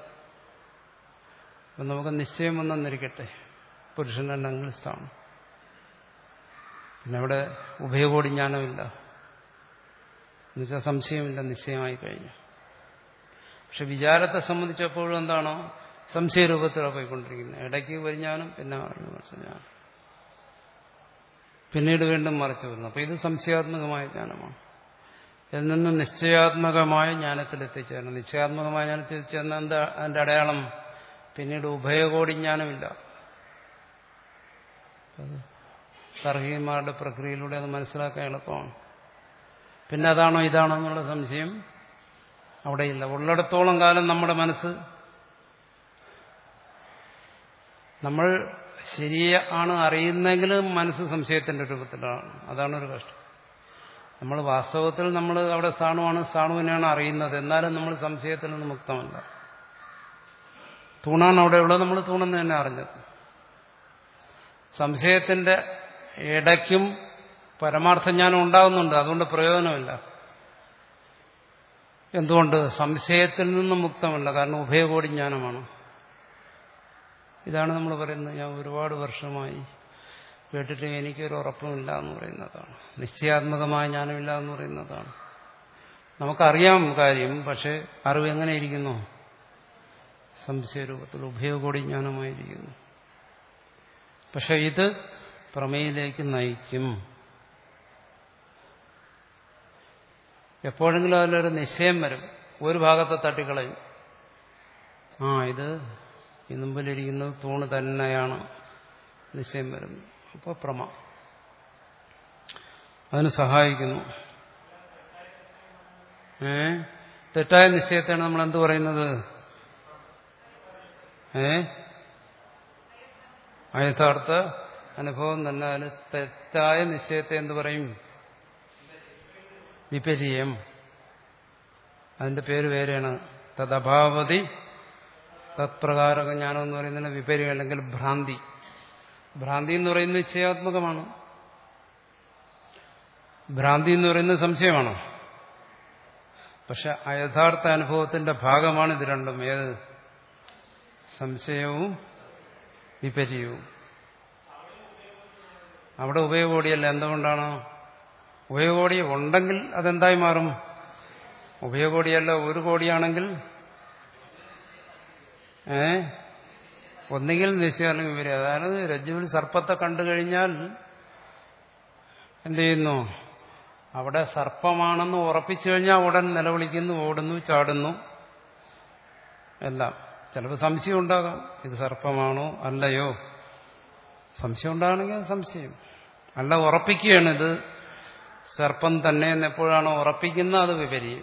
നമുക്ക് നിശ്ചയം വന്നെന്നിരിക്കട്ടെ, പുരുഷനുണ്ടെങ്കിൽ സ്ഥാനം, പിന്നെ അവിടെ ഉഭയകോടി ജ്ഞാനമില്ല, എന്നുവെച്ചാൽ സംശയമില്ല, നിശ്ചയമായി കഴിഞ്ഞു. പക്ഷെ വിചാരത്തെ സംബന്ധിച്ചപ്പോഴും എന്താണോ സംശയരൂപത്തിലാണ് പോയിക്കൊണ്ടിരിക്കുന്നത്. ഇടയ്ക്ക് പരിജ്ഞാനം, പിന്നെ ജ്ഞാനം, പിന്നീട് വീണ്ടും മറിച്ചു വരുന്നു. അപ്പൊ ഇത് സംശയാത്മകമായ ജ്ഞാനമാണ്. ഇതിൽ നിന്ന് നിശ്ചയാത്മകമായ ജ്ഞാനത്തിലെത്തിച്ചേരണം. നിശ്ചയാത്മകമായ ജ്ഞാനത്തിലെത്തിച്ചേർന്ന എന്താ അതിന്റെ അടയാളം? പിന്നീട് ഉഭയകോടി ജ്ഞാനമില്ല. താർക്കികന്മാരുടെ പ്രക്രിയയിലൂടെ അത് മനസ്സിലാക്കാൻ എളുപ്പമാണ്. പിന്നെ അതാണോ ഇതാണോ എന്നുള്ള സംശയം അവിടെയില്ല. ഉള്ളിടത്തോളം കാലം നമ്മുടെ മനസ്സ് നമ്മൾ ശരിയാണ് അറിയുന്നെങ്കിലും മനസ്സ് സംശയത്തിന്റെ രൂപത്തിലാണ്. അതാണ് ഒരു കഷ്ടം. നമ്മൾ വാസ്തവത്തിൽ നമ്മൾ അവിടെ സ്ഥാണുവാണ്, സ്ഥാണുവിനെയാണ് അറിയുന്നത്, എന്നാലും നമ്മൾ സംശയത്തിൽ നിന്ന് മുക്തമല്ല. തൂണാണ് അവിടെയുള്ളത്, നമ്മൾ തൂണെന്ന് തന്നെ അറിഞ്ഞത്. സംശയത്തിന്റെ ഇടയ്ക്കും പരമാർത്ഥജ്ഞാനം ഉണ്ടാകുന്നുണ്ട്, അതുകൊണ്ട് പ്രയോജനമില്ല. എന്തുകൊണ്ട്? സംശയത്തിൽ നിന്നും മുക്തമല്ല, കാരണം ഉഭയകോടി ജ്ഞാനമാണ്. ഇതാണ് നമ്മൾ പറയുന്നത്. ഞാൻ ഒരുപാട് വർഷമായി കേട്ടിട്ട് എനിക്കൊരു ഉറപ്പുമില്ല എന്ന് പറയുന്നതാണ്. നിശ്ചയാത്മകമായ ജ്ഞാനമില്ല എന്ന് പറയുന്നതാണ്. നമുക്കറിയാം കാര്യം, പക്ഷെ അറിവ് എങ്ങനെ ഇരിക്കുന്നു? സംശയരൂപത്തിൽ ഉഭയകോടി ജ്ഞാനമായിരിക്കുന്നു. പക്ഷെ ഇത് പ്രമേയിലേക്ക് നയിക്കും. എപ്പോഴെങ്കിലും അതിലൊരു നിശ്ചയം വരും, ഒരു ഭാഗത്തെ തട്ടിക്കളയും. ആ ഇത് ഈ മുമ്പിലിരിക്കുന്നത് തൂണ് തന്നെയാണ്, നിശ്ചയം വരുന്നു. അപ്പോൾ പ്രമ അതിന് സഹായിക്കുന്നു. ഏ തെറ്റായ നിശ്ചയത്തെയാണ് നമ്മൾ എന്ത് പറയുന്നത്? ഏ അയഥാർത്ഥ അനുഭവം തന്നെ. അതിന് തെറ്റായ നിശ്ചയത്തെ എന്ത് പറയും? വിപര്യം. അതിന്റെ പേര് വേറെയാണ്. തദഭാവതി തത്പ്രകാരക ജ്ഞാനം എന്ന് പറയുന്നതിന് വിപര്യം, അല്ലെങ്കിൽ ഭ്രാന്തി. ഭ്രാന്തി എന്ന് പറയുന്നത് നിശ്ചയാത്മകമാണ്. ഭ്രാന്തി എന്ന് പറയുന്നത് സംശയമാണ്. പക്ഷെ അയഥാർത്ഥ അനുഭവത്തിന്റെ ഭാഗമാണ് ഇത് രണ്ടും. ഏത്? സംശയവും വിപര്യവും. അവിടെ ഉഭയകോടിയല്ല. എന്തുകൊണ്ടാണ്? ഉഭയകോടി ഉണ്ടെങ്കിൽ അതെന്തായി മാറും? ഉഭയകോടിയല്ല, ഒരു കോടിയാണെങ്കിൽ ഏ ഒന്നുകിൽ നിശ്ചയം അല്ലെങ്കിൽ വിപര്യം. അതായത് രജ്ജുവിൽ സർപ്പത്തെ കണ്ടു കഴിഞ്ഞാൽ എന്ത് ചെയ്യുന്നു? അവിടെ സർപ്പമാണെന്ന് ഉറപ്പിച്ചു കഴിഞ്ഞാൽ ഉടൻ നിലവിളിക്കുന്നു, ഓടുന്നു, ചാടുന്നു, എല്ലാം. ചിലപ്പോൾ സംശയം ഉണ്ടാകാം, ഇത് സർപ്പമാണോ അല്ലയോ. സംശയം ഉണ്ടാകണമെങ്കിൽ അത് സംശയം അല്ല, ഉറപ്പിക്കുകയാണ് ഇത് സർപ്പം തന്നെ എന്ന്. എപ്പോഴാണോ ഉറപ്പിക്കുന്നത് അത് വിപര്യം.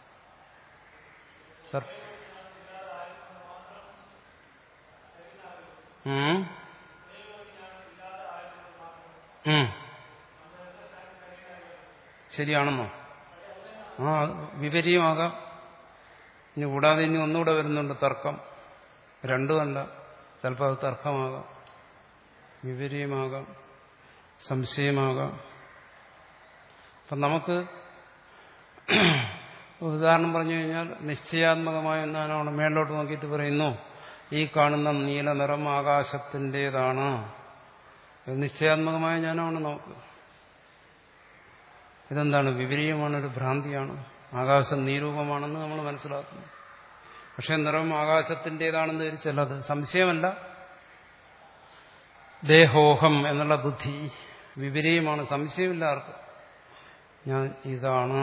ശരിയാണെന്നോ? ആ വിപര്യമാകാം. ഇനി കൂടാതെ ഇനി ഒന്നുകൂടെ വരുന്നുണ്ട് തർക്കം. രണ്ടുമല്ല, ചിലപ്പോൾ അത് തർക്കമാകാം, വിപര്യമാകാം, സംശയമാകാം. അപ്പം നമുക്ക് ഉദാഹരണം പറഞ്ഞു കഴിഞ്ഞാൽ നിശ്ചയാത്മകമായ എന്നാണ് മേലോട്ട് നോക്കിയിട്ട് പറയുന്നു ഈ കാണുന്ന നീല നിറം ആകാശത്തിൻ്റെതാണ്. നിശ്ചയാത്മകമായ ജ്ഞാനമാണ് നമുക്ക്. ഇതെന്താണ്? വിപരീയമാണ്, ഒരു ഭ്രാന്തിയാണ്. ആകാശം നീരൂപമാണെന്ന് നമ്മൾ മനസ്സിലാക്കുന്നു. പക്ഷെ നിറം ആകാശത്തിൻ്റെതാണെന്ന് ധരിച്ചല്ലത് സംശയമല്ല. ദേഹോഹം എന്നുള്ള ബുദ്ധി വിപരീയമാണ്, സംശയമില്ല ആർക്ക്. ഞാൻ ഇതാണ്,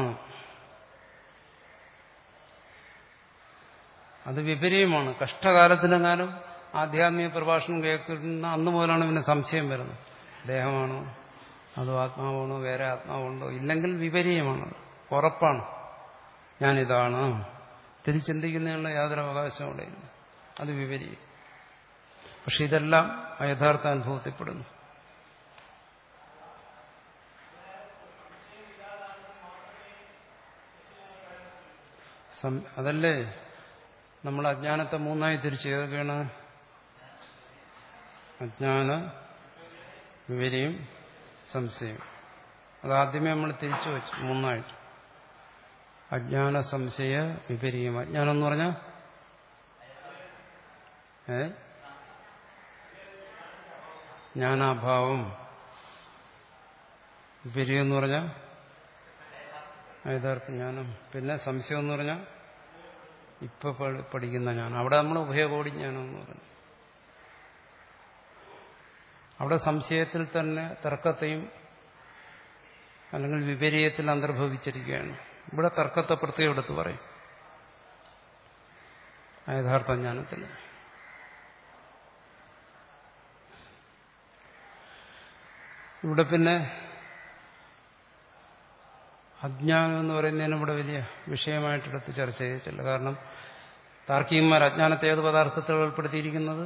അത് വിപരീയമാണ്. കഷ്ടകാലത്തിനെങ്ങാനും ആധ്യാത്മിക പ്രഭാഷണം കേൾക്കുന്ന അന്ന് മുതലാണ് പിന്നെ സംശയം വരുന്നത്. ദേഹമാണോ അതോ ആത്മാവാണോ, വേറെ ആത്മാവുണ്ടോ? ഇല്ലെങ്കിൽ വിപരീയമാണ്, ഉറപ്പാണ് ഞാനിതാണ്. തിരിച്ചിന്തിക്കുന്നതിനുള്ള യാതൊരു അവകാശവും അവിടെയില്ല, അത് വിപരീയം. പക്ഷെ ഇതെല്ലാം യഥാർത്ഥ അനുഭവത്തിൽപ്പെടുന്നു. അതല്ലേ നമ്മൾ അജ്ഞാനത്തെ മൂന്നായി തിരിച്ച് ഏതൊക്കെയാണ്? അജ്ഞാന, വിപര്യം, സംശയം. അതാദ്യമേ നമ്മൾ തിരിച്ചു വെച്ചു മൂന്നായിട്ട്. അജ്ഞാന, സംശയ, വിപര്യം. അജ്ഞാനം എന്ന് പറഞ്ഞാൽ ഏ ജ്ഞാനാഭാവം. വിപര്യം എന്ന് പറഞ്ഞാൽ യഥാർത്ഥ ജ്ഞാനം. പിന്നെ സംശയം എന്ന് പറഞ്ഞാൽ ഇപ്പൊ പഠിക്കുന്ന ജ്ഞാനം. അവിടെ നമ്മൾ ഉഭയകോടി ജ്ഞാനം എന്ന് പറഞ്ഞു. അവിടെ സംശയത്തിൽ തന്നെ തർക്കത്തെയും അല്ലെങ്കിൽ വിപരീയത്തിൽ അന്തർഭവിച്ചിരിക്കുകയാണ്. ഇവിടെ തർക്കത്തെ പ്രത്യേകം എടുത്ത് പറയും യഥാർത്ഥ ജ്ഞാനത്തിൽ. ഇവിടെ പിന്നെ അജ്ഞാനം എന്ന് പറയുന്നതിന് ഇവിടെ വലിയ വിഷയമായിട്ടെടുത്ത് ചർച്ച ചെയ്തിട്ടില്ല. കാരണം താർക്കികന്മാർ അജ്ഞാനത്തെ ഏത് പദാർത്ഥത്തിൽ ഉൾപ്പെടുത്തിയിരിക്കുന്നത്?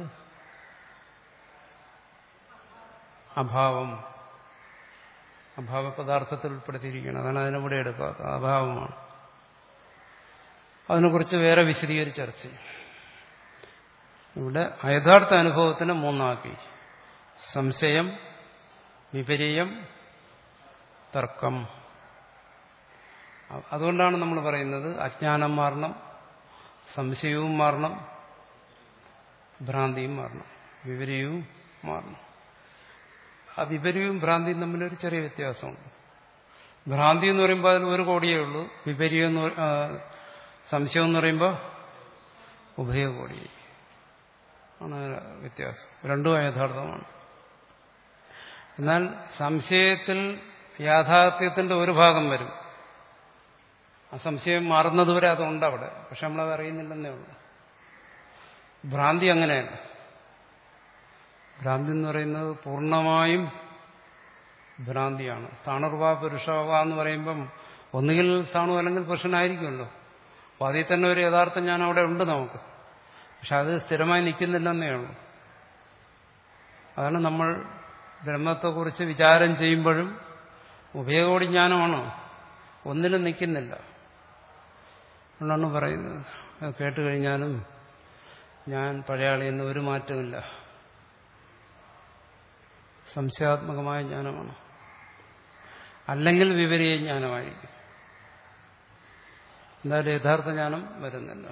അഭാവം, അഭാവ പദാർത്ഥത്തിൽ ഉൾപ്പെടുത്തിയിരിക്കുകയാണ്. അതാണ് അതിനിവിടെ എടുക്കാത്ത അഭാവമാണ്. അതിനെക്കുറിച്ച് വേറെ വിശദീകരിച്ച് ചർച്ച ചെയ്യും. ഇവിടെ യഥാർത്ഥ അനുഭവത്തിന് മൂന്നാക്കി: സംശയം, വിപരീയം, തർക്കം. അതുകൊണ്ടാണ് നമ്മൾ പറയുന്നത് അജ്ഞാനം മാറണം, സംശയവും മാറണം, ഭ്രാന്തിയും മാറണം, വിപരീയവും മാറണം. ആ വിപരീയവും ഭ്രാന്തിയും തമ്മിലൊരു ചെറിയ വ്യത്യാസമുണ്ട്. ഭ്രാന്തി എന്ന് പറയുമ്പോൾ അതിൽ ഒരു കോടിയേ ഉള്ളൂ. വിപരീയം എന്ന് സംശയം എന്ന് പറയുമ്പോൾ ഉഭയകോടി ആണ് വ്യത്യാസം. രണ്ടും യഥാർത്ഥമാണ്. എന്നാൽ സംശയത്തിൽ യാഥാർത്ഥ്യത്തിന്റെ ഒരു ഭാഗം വരും. ആ സംശയം മാറുന്നതുവരെ അതുണ്ട് അവിടെ, പക്ഷെ നമ്മളത് അറിയുന്നില്ലെന്നേ ഉള്ളൂ. ഭ്രാന്തി അങ്ങനെയല്ല. ഭ്രാന്തി എന്ന് പറയുന്നത് പൂർണ്ണമായും ഭ്രാന്തിയാണ്. സ്ഥാണുർവ പുരുഷവ എന്ന് പറയുമ്പം ഒന്നുകിൽ സ്ഥാണു അല്ലെങ്കിൽ പുരുഷനായിരിക്കുമല്ലോ. അപ്പോൾ അതിൽ തന്നെ ഒരു യഥാർത്ഥം ഞാൻ അവിടെ ഉണ്ട് നമുക്ക്. പക്ഷെ അത് സ്ഥിരമായി നിൽക്കുന്നില്ലെന്നേ ഉള്ളൂ. അതാണ് നമ്മൾ ബ്രഹ്മത്തെക്കുറിച്ച് വിചാരം ചെയ്യുമ്പോഴും ഉഭയകോടി ജ്ഞാനമാണോ, ഒന്നിനും നിൽക്കുന്നില്ല എന്നാണ് പറയുന്നത്. കേട്ടുകഴിഞ്ഞാലും ഞാൻ പഴയാളിയെന്ന് ഒരു മാറ്റമില്ല. സംശയാത്മകമായ ജ്ഞാനമാണ്. അല്ലെങ്കിൽ വിപരീയ ജ്ഞാനമായിരിക്കും. എന്തായാലും യഥാർത്ഥ ജ്ഞാനം വരുന്നില്ല.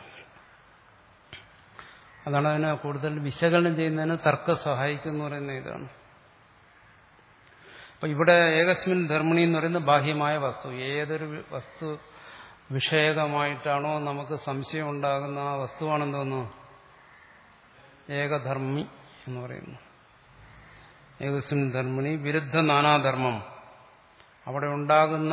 അതാണ് അതിനെ കൂടുതൽ വിശകലനം ചെയ്യുന്നതിന് തർക്കം സഹായിക്കും എന്ന് പറയുന്ന ഇതാണ്. അപ്പൊ ഇവിടെ ഏകസ്മിൻ ധർമ്മിണി എന്ന് പറയുന്ന ബാഹ്യമായ വസ്തു, ഏതൊരു വസ്തു വിഷയകമായിട്ടാണോ നമുക്ക് സംശയം ഉണ്ടാകുന്ന ആ വസ്തുവാണെന്തോന്നു ഏകധർമ്മി എന്ന് പറയുന്നു. ഏകസ്മിൻ ധർമ്മിണി വിരുദ്ധ നാനാധർമ്മം. അവിടെ ഉണ്ടാകുന്ന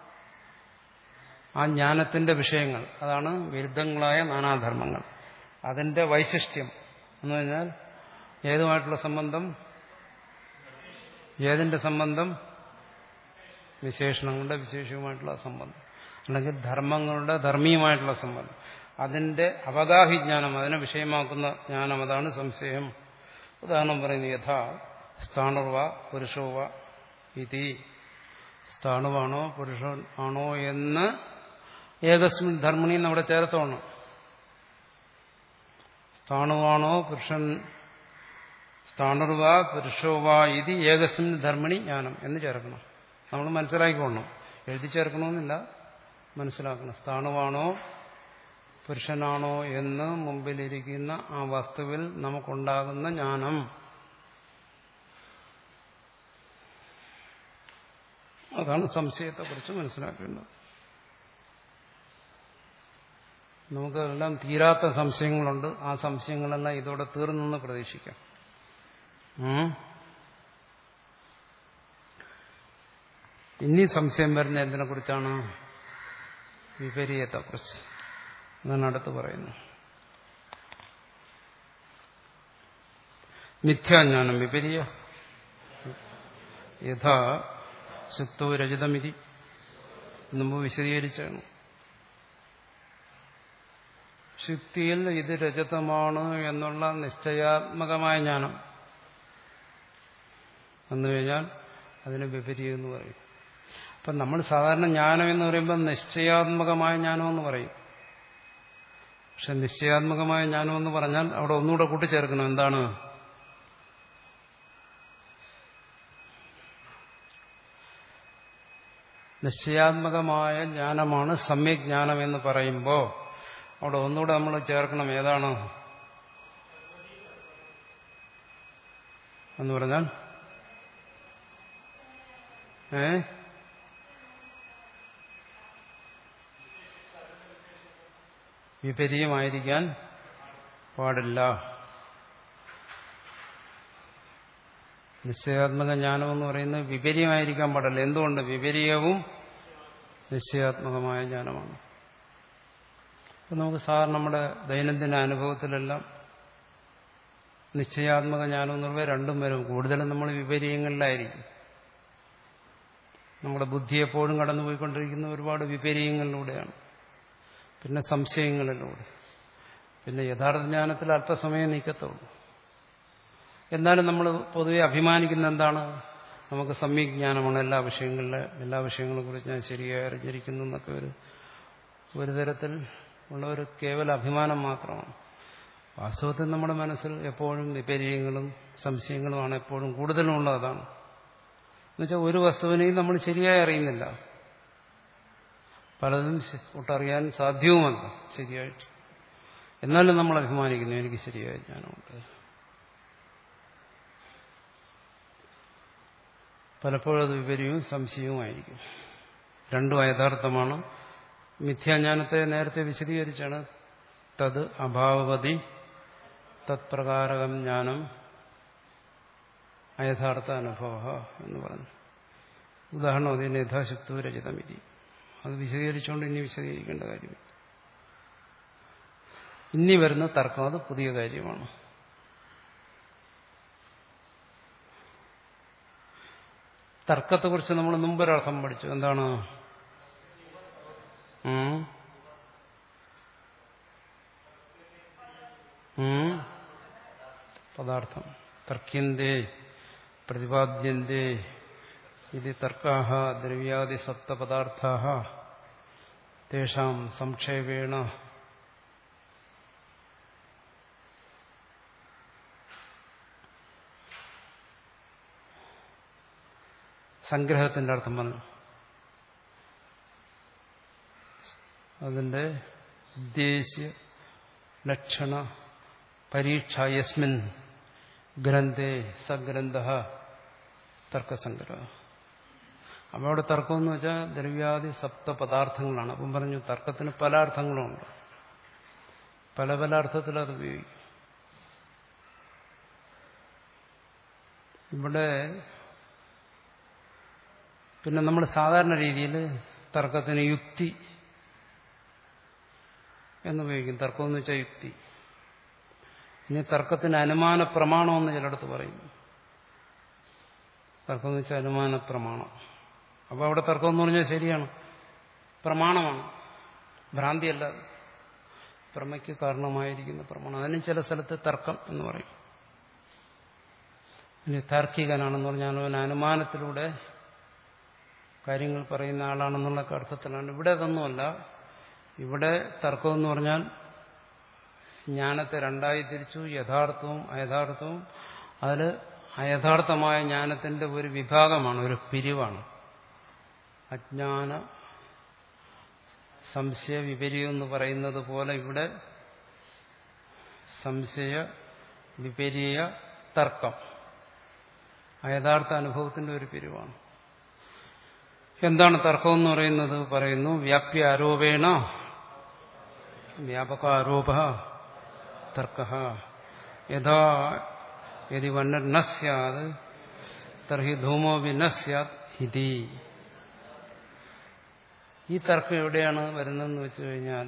ആ ജ്ഞാനത്തിന്റെ വിഷയങ്ങൾ, അതാണ് വിരുദ്ധങ്ങളായ നാനാധർമ്മങ്ങൾ. അതിന്റെ വൈശിഷ്ട്യം എന്ന് പറഞ്ഞാൽ ഏതുമായിട്ടുള്ള സംബന്ധം? ഏതിന്റെ സംബന്ധം? വിശേഷണങ്ങളുടെ വിശേഷവുമായിട്ടുള്ള സംബന്ധം, അല്ലെങ്കിൽ ധർമ്മങ്ങളുടെ ധർമ്മീയമായിട്ടുള്ള സംബന്ധം. അതിന്റെ അവഗാഹി ജ്ഞാനം, അതിനെ വിഷയമാക്കുന്ന ജ്ഞാനം, അതാണ് സംശയം. ഉദാഹരണം പറയുന്നത് യഥാ സ്ഥാണുർവ പുരുഷോവ ഇതി. സ്ഥാണുവാണോ പുരുഷൻ ആണോ എന്ന് ഏകസ്മിൻ ധർമ്മിണി നമ്മുടെ ചേർത്തോണം. സ്ഥാണുവാണോ പുരുഷൻ, സ്ഥാണുർവ പുരുഷോവ ഇതി ഏകസ്മിൻ ധർമ്മിണി ജ്ഞാനം എന്ന് ചേർക്കണം. നമ്മൾ മനസ്സിലാക്കിക്കൊള്ളണം. എഴുതി ചേർക്കണമെന്നില്ല, മനസ്സിലാക്കണം. സ്ഥാണുവാണോ പുരുഷനാണോ എന്ന് മുമ്പിലിരിക്കുന്ന ആ വസ്തുവിൽ നമുക്കുണ്ടാകുന്ന ജ്ഞാനം, അതാണ് സംശയത്തെക്കുറിച്ച് മനസ്സിലാക്കേണ്ടത്. നമുക്കെല്ലാം തീരാത്ത സംശയങ്ങളുണ്ട്. ആ സംശയങ്ങളെല്ലാം ഇതോടെ തീർന്നെന്ന് പ്രതീക്ഷിക്കാം. ഇനി സംശയം വരുന്ന എന്തിനെ കുറിച്ചാണ്? വിപരീയത്തെക്കുറിച്ച്. എന്നാണ് അടുത്ത് പറയുന്നത്. മിഥ്യാജ്ഞാനം വിപരീയ യഥാ സുപ്തോ രജതമിതി മുമ്പ് വിശദീകരിച്ചാണ്. ശുക്തിയിൽ ഇത് രജതമാണ് എന്നുള്ള നിശ്ചയാത്മകമായ ജ്ഞാനം വന്നു കഴിഞ്ഞാൽ അതിന് വിപരീയം എന്ന് പറയും. അപ്പം നമ്മൾ സാധാരണ ജ്ഞാനം എന്ന് പറയുമ്പോൾ നിശ്ചയാത്മകമായ ജ്ഞാനം എന്ന് പറയും. പക്ഷെ നിശ്ചയാത്മകമായ ജ്ഞാനം എന്ന് പറഞ്ഞാൽ അവിടെ ഒന്നുകൂടെ കൂട്ടിച്ചേർക്കണം. എന്താണ്? നിശ്ചയാത്മകമായ ജ്ഞാനമാണ് സമ്യക് ജ്ഞാനം എന്ന് പറയുമ്പോൾ അവിടെ ഒന്നുകൂടെ നമ്മൾ ചേർക്കണം. ഏതാണ് എന്ന് പറഞ്ഞാൽ ഏ വിപരീയമായിരിക്കാൻ പാടില്ല. നിശ്ചയാത്മക ജ്ഞാനം എന്ന് പറയുന്നത് വിപരീയമായിരിക്കാൻ പാടില്ല. എന്തുകൊണ്ട്? വിപരീയവും നിശ്ചയാത്മകമായ ജ്ഞാനമാണ്. അപ്പം നമുക്ക് സാധാരണ നമ്മുടെ ദൈനംദിന അനുഭവത്തിലെല്ലാം നിശ്ചയാത്മക ജ്ഞാനം എന്ന് പറയുമ്പോൾ രണ്ടും വരും. കൂടുതലും നമ്മൾ വിപരീയങ്ങളിലായിരിക്കും. നമ്മുടെ ബുദ്ധി എപ്പോഴും കടന്നുപോയിക്കൊണ്ടിരിക്കുന്ന ഒരുപാട് വിപരീയങ്ങളിലൂടെയാണ്. പിന്നെ സംശയങ്ങളിലൂടെ. പിന്നെ യഥാർത്ഥ ജ്ഞാനത്തിൽ അല്പസമയം നീക്കത്തുള്ളൂ. എന്നാലും നമ്മൾ പൊതുവെ അഭിമാനിക്കുന്ന എന്താണ്? നമുക്ക് സമ്യക് ജ്ഞാനമാണ്. എല്ലാ വിഷയങ്ങളിലെ എല്ലാ വിഷയങ്ങളെ കുറിച്ച് ഞാൻ ശരിയായി അറിഞ്ഞിരിക്കുന്നു എന്നൊക്കെ ഒരു ഒരു തരത്തിൽ ഉള്ള ഒരു കേവല അഭിമാനം മാത്രമാണ്. വാസ്തവത്തിൽ നമ്മുടെ മനസ്സിൽ എപ്പോഴും വിപരീയങ്ങളും സംശയങ്ങളുമാണ് എപ്പോഴും കൂടുതലും ഉള്ളത്. അതാണ് എന്നുവെച്ചാൽ ഒരു വസ്തുവിനെയും നമ്മൾ ശരിയായി അറിയുന്നില്ല. പലതും ഒട്ടറിയാൻ സാധ്യവുമല്ല ശരിയായിട്ട്. എന്നാലും നമ്മൾ അഭിമാനിക്കുന്നു എനിക്ക് ശരിയായ ജ്ഞാനമുണ്ട്. പലപ്പോഴും അത് വിപരീയവും സംശയവുമായിരിക്കും. രണ്ടും യഥാർത്ഥമാണ്. മിഥ്യാജ്ഞാനത്തെ നേരത്തെ വിശദീകരിച്ചാണ്. തത് അഭാവവതി തത്പ്രകാരകം ജ്ഞാനം അയഥാർത്ഥ അനുഭവ എന്ന് പറഞ്ഞു. ഉദാഹരണം അതിന് യഥാശുക്തോ രചിതമിതി. അത് വിശദീകരിച്ചുകൊണ്ട് ഇനി വിശദീകരിക്കേണ്ട കാര്യം. ഇനി വരുന്ന തർക്കം അത് പുതിയ കാര്യമാണ്. തർക്കത്തെക്കുറിച്ച് നമ്മൾ മുമ്പൊരർത്ഥം പഠിച്ചു. എന്താണ്? പദാർത്ഥം. തർക്യന്തേ പ്രതിപാദ്യന്തേ ഇത് തർക്കാഹ ദ്രവ്യാദി സപ്തപദാർത്ഥാഹ തേഷാം സംക്ഷേപേണ സംഗ്രഹത്തിന്റെ അർത്ഥം പറഞ്ഞു. അതിന്റെ ഉദ്ദേശ്യ ലക്ഷണ പരീക്ഷ യസ്മിൻ ഗ്രന്ഥേ സഗ്രന്ഥ തർക്കസംഗ്രഹ. അപ്പോൾ അവിടെ തർക്കം എന്ന് വെച്ചാൽ ദ്രവ്യാദി സപ്ത പദാർത്ഥങ്ങളാണ്. അപ്പം പറഞ്ഞു തർക്കത്തിന് പല അർത്ഥങ്ങളുമുണ്ട്. പല പല അർത്ഥത്തിൽ അത് ഉപയോഗിക്കും. ഇവിടെ പിന്നെ നമ്മൾ സാധാരണ രീതിയിൽ തർക്കത്തിന് യുക്തി എന്നുപയോഗിക്കും. തർക്കം എന്ന് വെച്ചാൽ യുക്തി. ഇനി തർക്കത്തിന് അനുമാന പ്രമാണമെന്ന് ചിലയിടത്ത് പറയും. തർക്കം എന്ന് വെച്ചാൽ അനുമാന പ്രമാണം. അപ്പോൾ അവിടെ തർക്കം എന്ന് പറഞ്ഞാൽ ശരിയാണ്, പ്രമാണമാണ്, ഭ്രാന്തിയല്ല, പ്രമയ്ക്ക് കാരണമായിരിക്കുന്ന പ്രമാണം. അതിന് ചില സ്ഥലത്ത് തർക്കം എന്ന് പറയും. ഇനി താർക്കികനാണെന്ന് പറഞ്ഞാൽ അവൻ അനുമാനത്തിലൂടെ കാര്യങ്ങൾ പറയുന്ന ആളാണെന്നുള്ള അർത്ഥത്തിലാണ്. ഇവിടെ അതൊന്നുമല്ല. ഇവിടെ തർക്കം എന്ന് പറഞ്ഞാൽ ജ്ഞാനത്തെ രണ്ടായി തിരിച്ചു, യഥാർത്ഥവും അയഥാർത്ഥവും. അതിൽ അയഥാർത്ഥമായ ജ്ഞാനത്തിന്റെ ഒരു വിഭാഗമാണ്, ഒരു പിരിവാണ്. അജ്ഞാന സംശയ വിപര്യം എന്ന് പറയുന്നത് പോലെ ഇവിടെ സംശയ വിപരീയ തർക്കം യഥാർത്ഥ അനുഭവത്തിന്റെ ഒരു പിരിവാണ്. എന്താണ് തർക്കം എന്ന് പറയുന്നത്? പറയുന്നു വ്യാപ്യ ആരോപേണ വ്യാപക ആരോപ തർക്ക യഥാ യദി വന്നർ ന സ്യാത് തർഹി ധൂമോപി ന സ്യാത് ഇതി. ഈ തർക്കം എവിടെയാണ് വരുന്നതെന്ന് വെച്ചു കഴിഞ്ഞാൽ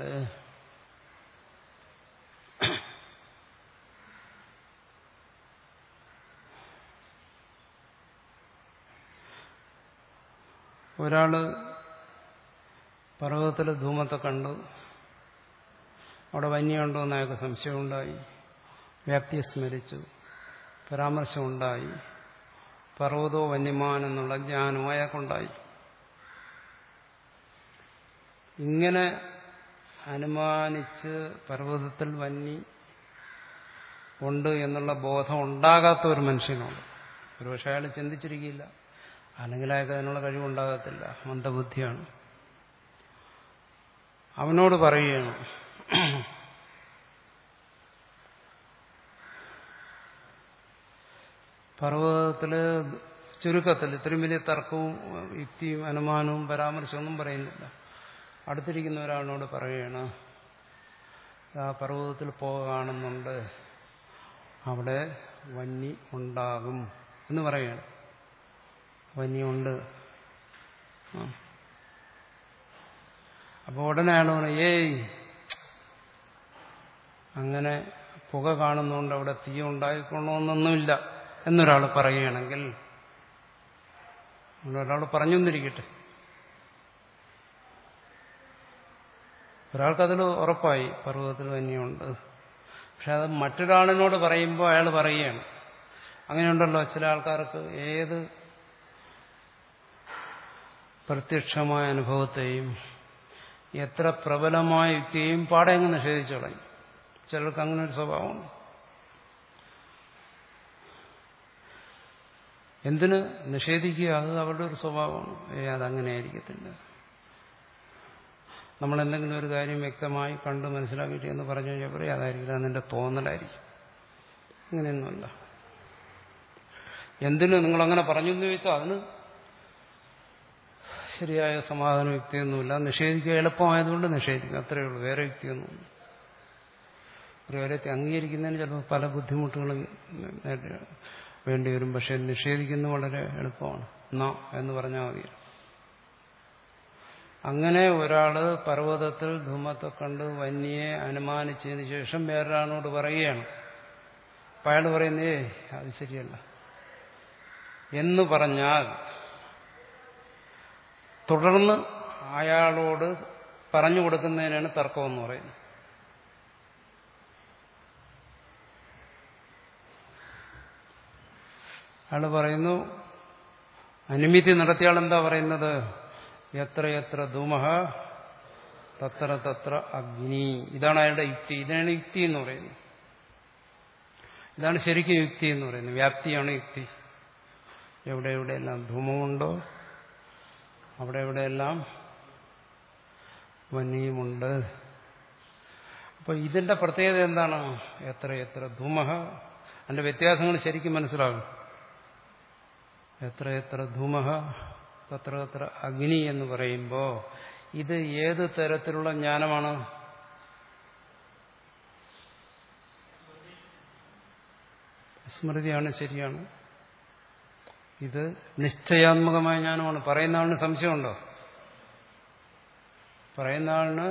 ഒരാള് പർവ്വതത്തിലെ ധൂമത്തെ കണ്ടു, അവിടെ വന്യമുണ്ടോ എന്ന് അയാൾക്ക് സംശയമുണ്ടായി, വ്യാപ്തിയെ സ്മരിച്ചു, പരാമർശമുണ്ടായി, പർവ്വതോ വന്യമാൻ എന്നുള്ള ജ്ഞാനവും അയാൾക്കുണ്ടായി. ഇങ്ങനെ അനുമാനിച്ച് പർവ്വതത്തിൽ വന്നി ഉണ്ട് എന്നുള്ള ബോധം ഉണ്ടാകാത്ത ഒരു മനുഷ്യനുണ്ട്. ഒരുപക്ഷെ അയാൾ ചിന്തിച്ചിരിക്കില്ല, അല്ലെങ്കിൽ അയാൾക്ക് അതിനുള്ള കഴിവുണ്ടാകത്തില്ല, മന്ദബുദ്ധിയാണ്. അവനോട് പറയുകയാണ് പർവ്വതത്തില് ചുരുക്കത്തിൽ ഇത്രയും വലിയ തർക്കവും യുക്തിയും അനുമാനവും പരാമർശമൊന്നും പറയുന്നില്ല. അടുത്തിരിക്കുന്ന ഒരാളിനോട് പറയുകയാണ് ആ പർവ്വതത്തിൽ പോക കാണുന്നുണ്ട്, അവിടെ വന്നി ഉണ്ടാകും എന്ന് പറയുകയാണ്. വന്യമുണ്ട്. അപ്പോൾ ഉടനെ അയാൾ പറഞ്ഞു ഏയ് അങ്ങനെ പുക കാണുന്നുണ്ട് അവിടെ തീ ഉണ്ടായിക്കൊള്ളണമെന്നൊന്നുമില്ല എന്നൊരാൾ പറയുകയാണെങ്കിൽ, ഒരാൾ പറഞ്ഞൊന്നിരിക്കട്ടെ, ഒരാൾക്കതിൽ ഉറപ്പായി പർവ്വതത്തിൽ വന്യമുണ്ട്. പക്ഷെ അത് മറ്റൊരാളിനോട് പറയുമ്പോൾ അയാൾ പറയുകയാണ്. അങ്ങനെയുണ്ടല്ലോ ചില ആൾക്കാർക്ക് ഏത് പ്രത്യക്ഷമായ അനുഭവത്തെയും എത്ര പ്രബലമായ യുക്തിയെയും പാടെ അങ്ങ് നിഷേധിച്ചു കളയും. ചിലർക്ക് അങ്ങനെ ഒരു സ്വഭാവമുണ്ട്. എന്തിന് നിഷേധിക്കുക? അത് അവരുടെ ഒരു സ്വഭാവമാണ്. ഏ അതങ്ങനെ ആയിരിക്കത്തില്ല. നമ്മളെന്തെങ്കിലും ഒരു കാര്യം വ്യക്തമായി കണ്ട് മനസ്സിലാക്കിയിട്ട് എന്ന് പറഞ്ഞു കഴിഞ്ഞാൽ പറയും അതായിരിക്കില്ല, അതിൻ്റെ തോന്നലായിരിക്കും. അങ്ങനെയൊന്നുമല്ല. എന്തിന് നിങ്ങളങ്ങനെ പറഞ്ഞു എന്ന് ചോദിച്ചാൽ അതിന് ശരിയായ സമാധാന യുക്തിയൊന്നുമില്ല. നിഷേധിക്കുക എളുപ്പമായതുകൊണ്ട് നിഷേധിക്കുക, അത്രയേ ഉള്ളൂ. വേറെ യുക്തിയൊന്നുമില്ല. ഒരു കാര്യത്തെ അംഗീകരിക്കുന്നതിന് ചിലപ്പോൾ പല ബുദ്ധിമുട്ടുകളും വേണ്ടി വരും. പക്ഷെ നിഷേധിക്കുന്നത് വളരെ എളുപ്പമാണ്. എന്നാ എന്ന് പറഞ്ഞാൽ മതി. അങ്ങനെ ഒരാള് പർവ്വതത്തിൽ ധൂമത്തെ കണ്ട് വന്യെ അനുമാനിച്ചതിന് ശേഷം വേറൊരാളോട് പറയുകയാണ്. അപ്പം അയാൾ പറയുന്നേ അത് ശരിയല്ല എന്ന് പറഞ്ഞാൽ തുടർന്ന് അയാളോട് പറഞ്ഞു കൊടുക്കുന്നതിനാണ് തർക്കമെന്ന് പറയുന്നത്. അയാൾ പറയുന്നു, അനുമതി നടത്തിയാൾ എന്താ പറയുന്നത്? എത്ര എത്ര ധൂമഃ തത്ര തത്ര അഗ്നി. ഇതാണ് അയാളുടെ യുക്തി. ഇതാണ് യുക്തി എന്ന് പറയുന്നത്. ഇതാണ് ശരിക്കും യുക്തി എന്ന് പറയുന്നത്. വ്യാപ്തിയാണ് യുക്തി. എവിടെ എവിടെയെല്ലാം ധൂമമുണ്ടോ അവിടെ എവിടെയെല്ലാം വന്യമുണ്ട്. അപ്പൊ ഇതിന്റെ പ്രത്യേകത എന്താണ്? എത്ര എത്ര ധൂമഃ, അതിന്റെ വ്യത്യാസങ്ങൾ ശരിക്കും മനസ്സിലാകും. എത്ര എത്ര ധൂമഃ തത്ര തത്ര അഗ്നി എന്ന് പറയുമ്പോൾ ഇത് ഏത് തരത്തിലുള്ള ജ്ഞാനമാണ്? സ്മൃതിയാണ്, ശരിയാണ്. ഇത് നിശ്ചയാത്മകമായ ജ്ഞാനമാണ്. പറയുന്ന ആളിന് സംശയമുണ്ടോ? പറയുന്ന ആളിന്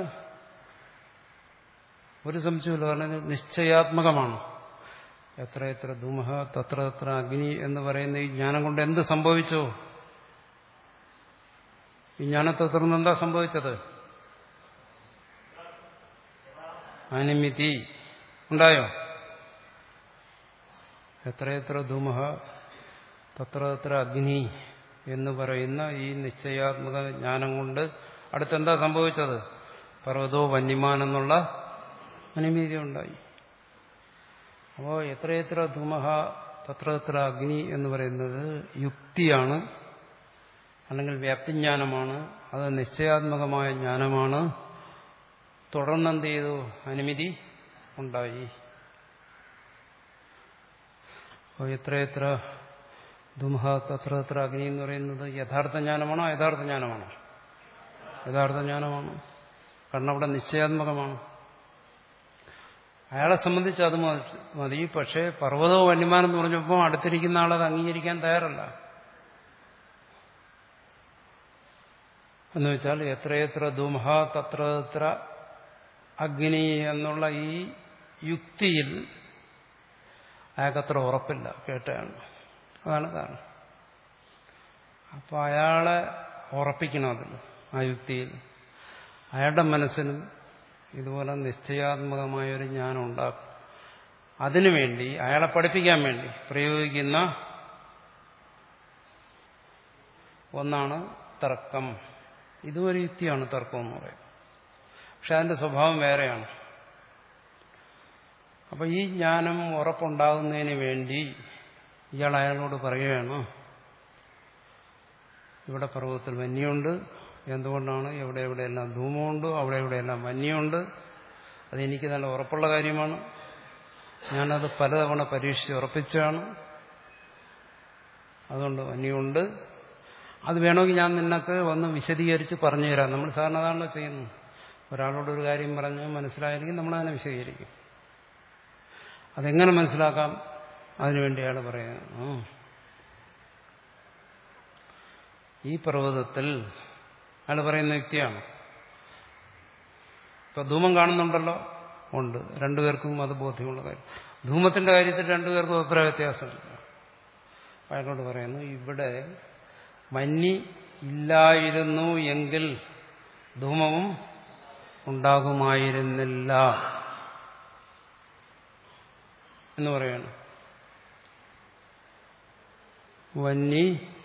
ഒരു സംശയമില്ല. കാരണം നിശ്ചയാത്മകമാണ്. എത്ര എത്ര ധൂമഃ തത്ര തത്ര അഗ്നി എന്ന് പറയുന്ന ഈ ജ്ഞാനം കൊണ്ട് എന്ത് സംഭവിച്ചു? ഈ ജ്ഞാനത്തെ തുടർന്ന് എന്താ സംഭവിച്ചത്? അനുമിതി ഉണ്ടായോ? എത്ര എത്ര ധൂമഃ തത്ര തത്ര അഗ്നി എന്ന് പറയുന്ന ഈ നിശ്ചയാത്മക ജ്ഞാനം കൊണ്ട് അടുത്തെന്താ സംഭവിച്ചത്? പർവ്വതോ വന്യമാൻ എന്നുള്ള അനുമതി ഉണ്ടായി. അപ്പോൾ എത്രയെത്ര ധൂമഃ തത്ര തത്ര അഗ്നി എന്ന് പറയുന്നത് യുക്തിയാണ്, അല്ലെങ്കിൽ വ്യാപ്തിജ്ഞാനമാണ്. അത് നിശ്ചയാത്മകമായ ജ്ഞാനമാണ്. തുടർന്ന് എന്ത് ചെയ്തു? അനുമതി ഉണ്ടായി. അപ്പോൾ എത്രയെത്ര ധൂമഹ തത്ര തത്ര അഗ്നി എന്ന് പറയുന്നത് യഥാർത്ഥ ജ്ഞാനമാണോ യഥാർത്ഥ ജ്ഞാനമാണോ? യഥാർത്ഥ ജ്ഞാനമാണ്. കാരണം അവിടെ നിശ്ചയാത്മകമാണ്. അയാളെ സംബന്ധിച്ച് അത് മതി. പക്ഷേ പർവ്വതവും വന്യമാനം എന്ന് പറഞ്ഞപ്പോൾ അടുത്തിരിക്കുന്ന ആളത് അംഗീകരിക്കാൻ തയ്യാറല്ല. എന്ന് വെച്ചാൽ എത്രയെത്ര ധൂമഹ തത്ര തത്ര അഗ്നി എന്നുള്ള ഈ യുക്തിയിൽ അയാൾക്കത്ര ഉറപ്പില്ല കേട്ടാണ്. അതാണ് കാരണം. അപ്പോൾ അയാളെ ഉറപ്പിക്കണം അതിൽ, ആ യുക്തിയിൽ. അയാളുടെ മനസ്സിനും ഇതുപോലെ നിശ്ചയാത്മകമായൊരു ജ്ഞാനം ഉണ്ടാക്കും. അതിനുവേണ്ടി അയാളെ പഠിപ്പിക്കാൻ വേണ്ടി പ്രയോഗിക്കുന്ന ഒന്നാണ് തർക്കം. ഇതും ഒരു യുക്തിയാണ് തർക്കം എന്ന് പറയുന്നത്. പക്ഷെ അതിന്റെ സ്വഭാവം വേറെയാണ്. അപ്പൊ ഈ ജ്ഞാനം ഉറപ്പുണ്ടാകുന്നതിന് വേണ്ടി ഇയാൾ അയാളോട് പറയുകയാണ്, ഇവിടെ പർവ്വതത്തിൽ വന്യമുണ്ട്. എന്തുകൊണ്ടാണ്? എവിടെ എവിടെയെല്ലാം ധൂമമുണ്ട്, അവിടെ എവിടെയെല്ലാം വന്യമുണ്ട്. അതെനിക്ക് നല്ല ഉറപ്പുള്ള കാര്യമാണ്. ഞാനത് പലതവണ പരീക്ഷിച്ച് ഉറപ്പിച്ചാണ്. അതുകൊണ്ട് വന്യമുണ്ട്. അത് വേണമെങ്കിൽ ഞാൻ നിനക്ക് വന്ന് വിശദീകരിച്ച് പറഞ്ഞു തരാം. നമ്മൾ സാധാരണ അതാണല്ലോ ചെയ്യുന്നു. ഒരാളോടൊരു കാര്യം പറഞ്ഞ് മനസ്സിലായെങ്കിൽ നമ്മളതിനെ വിശദീകരിക്കും. അതെങ്ങനെ മനസ്സിലാക്കാം? അതിനുവേണ്ടി അയാൾ പറയുന്നു, ഈ പർവ്വതത്തിൽ അയാൾ പറയുന്ന വ്യക്തിയാണ്. ഇപ്പൊ ധൂമം കാണുന്നുണ്ടല്ലോ, ഉണ്ട്. രണ്ടുപേർക്കും അത് ബോധ്യമുള്ള കാര്യം. ധൂമത്തിന്റെ കാര്യത്തിൽ രണ്ടുപേർക്കും അഭിപ്രായ വ്യത്യാസമില്ല. അയാളോട് പറയുന്നു, ഇവിടെ മഞ്ഞി ഇല്ലായിരുന്നു എങ്കിൽ ധൂമവും ഉണ്ടാകുമായിരുന്നില്ല എന്ന് പറയാണ്. വന്നി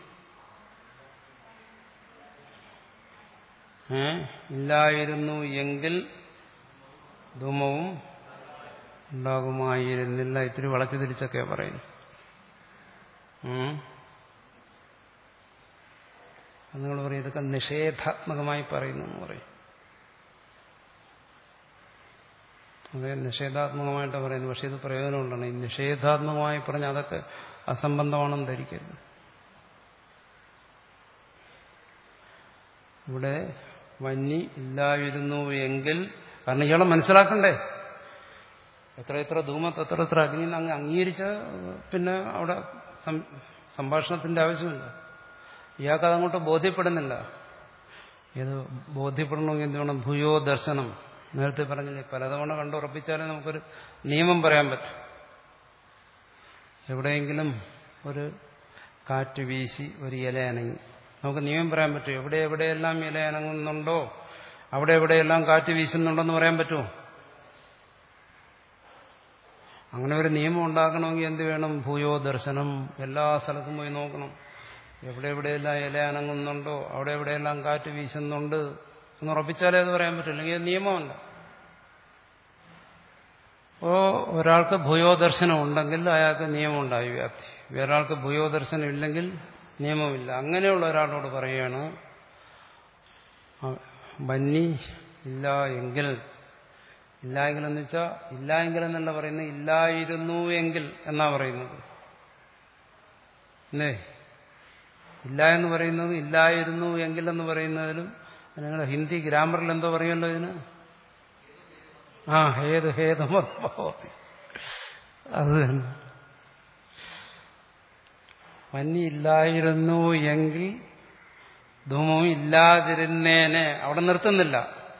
ഏ ഇല്ലായിരുന്നു എങ്കിൽ ധൂമവും ഉണ്ടാകുമായിരുന്നില്ല. ഇത്തിരി വളച്ചു തിരിച്ചൊക്കെ പറയുന്നു. നിങ്ങൾ പറയും ഇതൊക്കെ നിഷേധാത്മകമായി പറയുന്നു എന്ന് പറയും. അതെ, നിഷേധാത്മകമായിട്ട് പറയുന്നു. പക്ഷെ ഇത് പ്രയോജനമുണ്ടാണ്. ഈ നിഷേധാത്മകമായി പറഞ്ഞാൽ അതൊക്കെ അസംബന്ധമാണെന്ന് ധരിക്കരുത്. ഇവിടെ വന്നി ഇല്ലായിരുന്നു എങ്കിൽ, കാരണം ഇയാളെ മനസ്സിലാക്കണ്ടേ, എത്ര എത്ര ധൂമത്ത് എത്ര എത്ര അഗ്നി അങ്ങ് അംഗീകരിച്ച പിന്നെ അവിടെ സംഭാഷണത്തിന്റെ ആവശ്യമില്ല. ഇയാൾക്ക് അതങ്ങോട്ട് ബോധ്യപ്പെടുന്നില്ല. ഇത് ബോധ്യപ്പെടണമെങ്കിൽ എന്ത് വേണം? ഭൂയോ ദർശനം. നേരത്തെ പറഞ്ഞില്ലേ, പലതവണ കണ്ടുറപ്പിച്ചാലേ നമുക്കൊരു നിയമം പറയാൻ പറ്റും. എവിടെയെങ്കിലും ഒരു കാറ്റ് വീശി ഒരു ഇല അനങ്ങി, നമുക്ക് നിയമം പറയാൻ പറ്റും. എവിടെ എവിടെയെല്ലാം ഇല അനങ്ങുന്നുണ്ടോ അവിടെ എവിടെയെല്ലാം കാറ്റ് വീശുന്നുണ്ടോന്ന് പറയാൻ പറ്റുമോ? അങ്ങനെ ഒരു നിയമം ഉണ്ടാക്കണമെങ്കിൽ എന്ത് വേണം? ഭൂയോ ദർശനം. എല്ലാ സ്ഥലത്തും പോയി നോക്കണം. എവിടെ എവിടെയെല്ലാം ഇല അനങ്ങുന്നുണ്ടോ അവിടെ എവിടെയെല്ലാം കാറ്റ് വീശുന്നുണ്ട് എന്ന് ഉറപ്പിച്ചാലേ അത് പറയാൻ പറ്റും. അല്ലെങ്കിൽ നിയമമല്ല. ഓ ഒരാൾക്ക് ഭൂയോദർശനം ഉണ്ടെങ്കിൽ അയാൾക്ക് നിയമം ഉണ്ടായി വ്യാപ്തി. വേറൊരാൾക്ക് ഭൂയോദർശനം ഇല്ലെങ്കിൽ നിയമമില്ല. അങ്ങനെയുള്ള ഒരാളോട് പറയുകയാണ്, വന്നി ഇല്ല എങ്കിൽ, ഇല്ല എങ്കിൽ എന്ന് വെച്ചാൽ ഇല്ല എങ്കിൽ എന്നല്ല പറയുന്നത്, ഇല്ലായിരുന്നു എങ്കിൽ എന്നാ പറയുന്നത്. അല്ലേ? ഇല്ല എന്ന് പറയുന്നത് ഇല്ലായിരുന്നു എങ്കിൽ എന്ന് പറയുന്നതിലും നിങ്ങളുടെ ഹിന്ദി ഗ്രാമറിൽ എന്തോ പറയുമല്ലോ ഇതിന്. ആ ഹേതു ഹേതമർഭവതി. അത് തന്നെ. വന്നി ഇല്ലായിരുന്നു എങ്കിൽ ധൂമവും ഇല്ലാതിരുന്നേനെ. അവിടെ നിർത്തുന്നില്ല.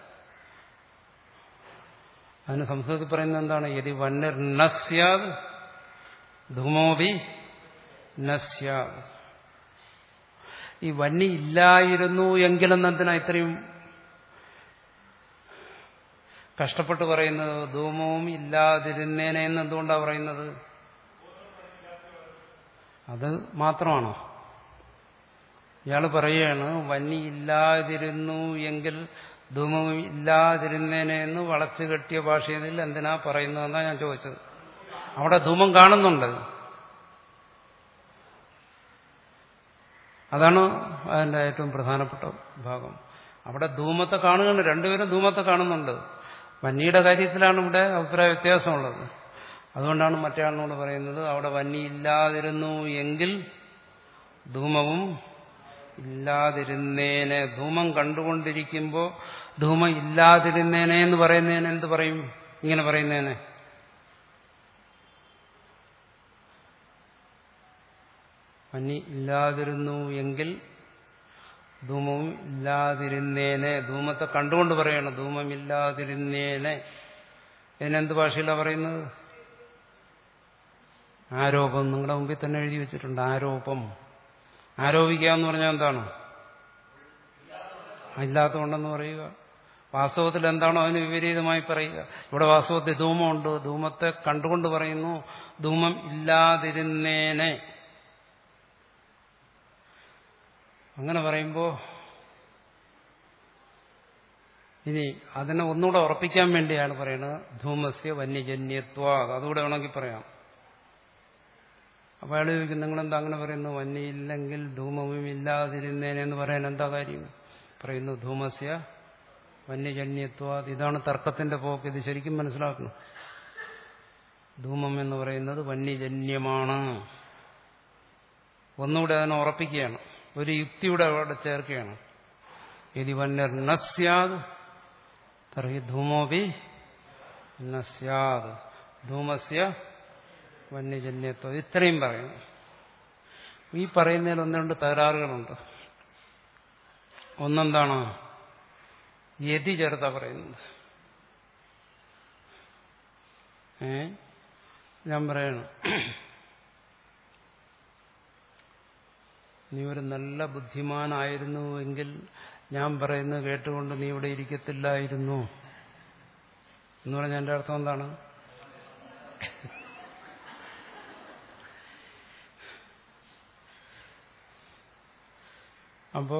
അതിന് സംസ്കൃതത്തിൽ പറയുന്നത് എന്താണ്? യതി വന്യർ ന സ്യാദ് ധൂമോപി ന സ്യാദ്. ഈ വന്നി ഇല്ലായിരുന്നു എങ്കിലെന്നതിനാ ഇത്രയും കഷ്ടപ്പെട്ട് പറയുന്നത്? ധൂമവും ഇല്ലാതിരുന്നേനെ എന്ന് എന്തുകൊണ്ടാണ് പറയുന്നത്? അത് മാത്രമാണോ? ഇയാൾ പറയുകയാണ് വന്നി ഇല്ലാതിരുന്നു എങ്കിൽ ധൂമവും ഇല്ലാതിരുന്നേനെ എന്ന് വളച്ചു കെട്ടിയ ഭാഷയിൽ എന്തിനാ പറയുന്നതെന്നാ ഞാൻ ചോദിച്ചത്. അവിടെ ധൂമം കാണുന്നുണ്ട്. അതാണ് അതിന്റെ ഏറ്റവും പ്രധാനപ്പെട്ട ഭാഗം. അവിടെ ധൂമത്തെ കാണുന്നുണ്ട്. രണ്ടുപേരും ധൂമത്തെ കാണുന്നുണ്ട്. വന്നിയുടെ കാര്യത്തിലാണ് ഇവിടെ അഭിപ്രായ വ്യത്യാസമുള്ളത്. അതുകൊണ്ടാണ് മറ്റേ ആളിനോട് പറയുന്നത് അവിടെ വന്നി ഇല്ലാതിരുന്നു എങ്കിൽ ധൂമവും ഇല്ലാതിരുന്നേനെ. ധൂമം കണ്ടുകൊണ്ടിരിക്കുമ്പോൾ ധൂമം ഇല്ലാതിരുന്നേനെ എന്ന് പറയുന്നതിന് എന്ത് പറയും? ഇങ്ങനെ പറയുന്നേനെ വന്നി ഇല്ലാതിരുന്നു എങ്കിൽ ധൂമവും ഇല്ലാതിരുന്നേനെ. ധൂമത്തെ കണ്ടുകൊണ്ട് പറയണം ധൂമം ഇല്ലാതിരുന്നേനെ. ഇതിനെന്ത് ഭാഷയിലാണ് പറയുന്നത്? ആരോപം. നിങ്ങളുടെ മുമ്പിൽ തന്നെ എഴുതി വെച്ചിട്ടുണ്ട്. ആരോപം. ആരോപിക്കുക എന്ന് പറഞ്ഞാൽ എന്താണ്? ഇല്ലാത്തതുണ്ടെന്ന് പറയുക. വാസ്തവത്തിൽ എന്താണോ അതിന് വിപരീതമായി പറയുക. ഇവിടെ വാസ്തവത്തിൽ ധൂമമുണ്ട്. ധൂമത്തെ കണ്ടുകൊണ്ട് പറയുന്നു ധൂമം ഇല്ലാതിരുന്നേനെ. അങ്ങനെ പറയുമ്പോൾ ഇനി അതിനെ ഒന്നുകൂടെ ഉറപ്പിക്കാൻ വേണ്ടിയാണ് പറയുന്നത് ധൂമസ്യ വന്യജന്യത്വ. അതുകൂടെ വേണമെങ്കിൽ പറയാം. അപ്പോൾ അയാൾ ചോദിക്കും നിങ്ങളെന്താ അങ്ങനെ പറയുന്നു? വന്യയില്ലെങ്കിൽ ധൂമവും ഇല്ലാതിരുന്നേനെന്ന് പറയാൻ എന്താ കാര്യം? പറയുന്നു ധൂമസ്യ വന്യജന്യത്വ. ഇതാണ് തർക്കത്തിന്റെ പോക്ക്. ഇത് ശരിക്കും മനസ്സിലാക്കണം. ധൂമം എന്ന് പറയുന്നത് വന്യജന്യമാണ്. ഒന്നുകൂടെ അതിനെ ഉറപ്പിക്കുകയാണ്. ഒരു യുക്തിയുടെ അവിടെ ചേർക്കുകയാണ്. യദി വന്യർ ന സ്യാദ് തർഹി ധൂമോപി ന സ്യാദ് ധൂമസ്യ വന്യജന്യത്വം. ഇത്രയും പറയുന്നു. ഈ പറയുന്നതിൽ ഒന്ന് രണ്ട് തകരാറുകളുണ്ട്. ഒന്നെന്താണ്? യതി ചേർത്താ പറയുന്നത്. ഏ ഞാൻ പറയണം നീ ഒരു നല്ല ബുദ്ധിമാനായിരുന്നുവെങ്കിൽ ഞാൻ പറയുന്നത് കേട്ടുകൊണ്ട് നീ ഇവിടെ ഇരിക്കത്തില്ലായിരുന്നു എന്ന് പറഞ്ഞാൽ എന്റെ അർത്ഥം എന്താണ്? അപ്പോ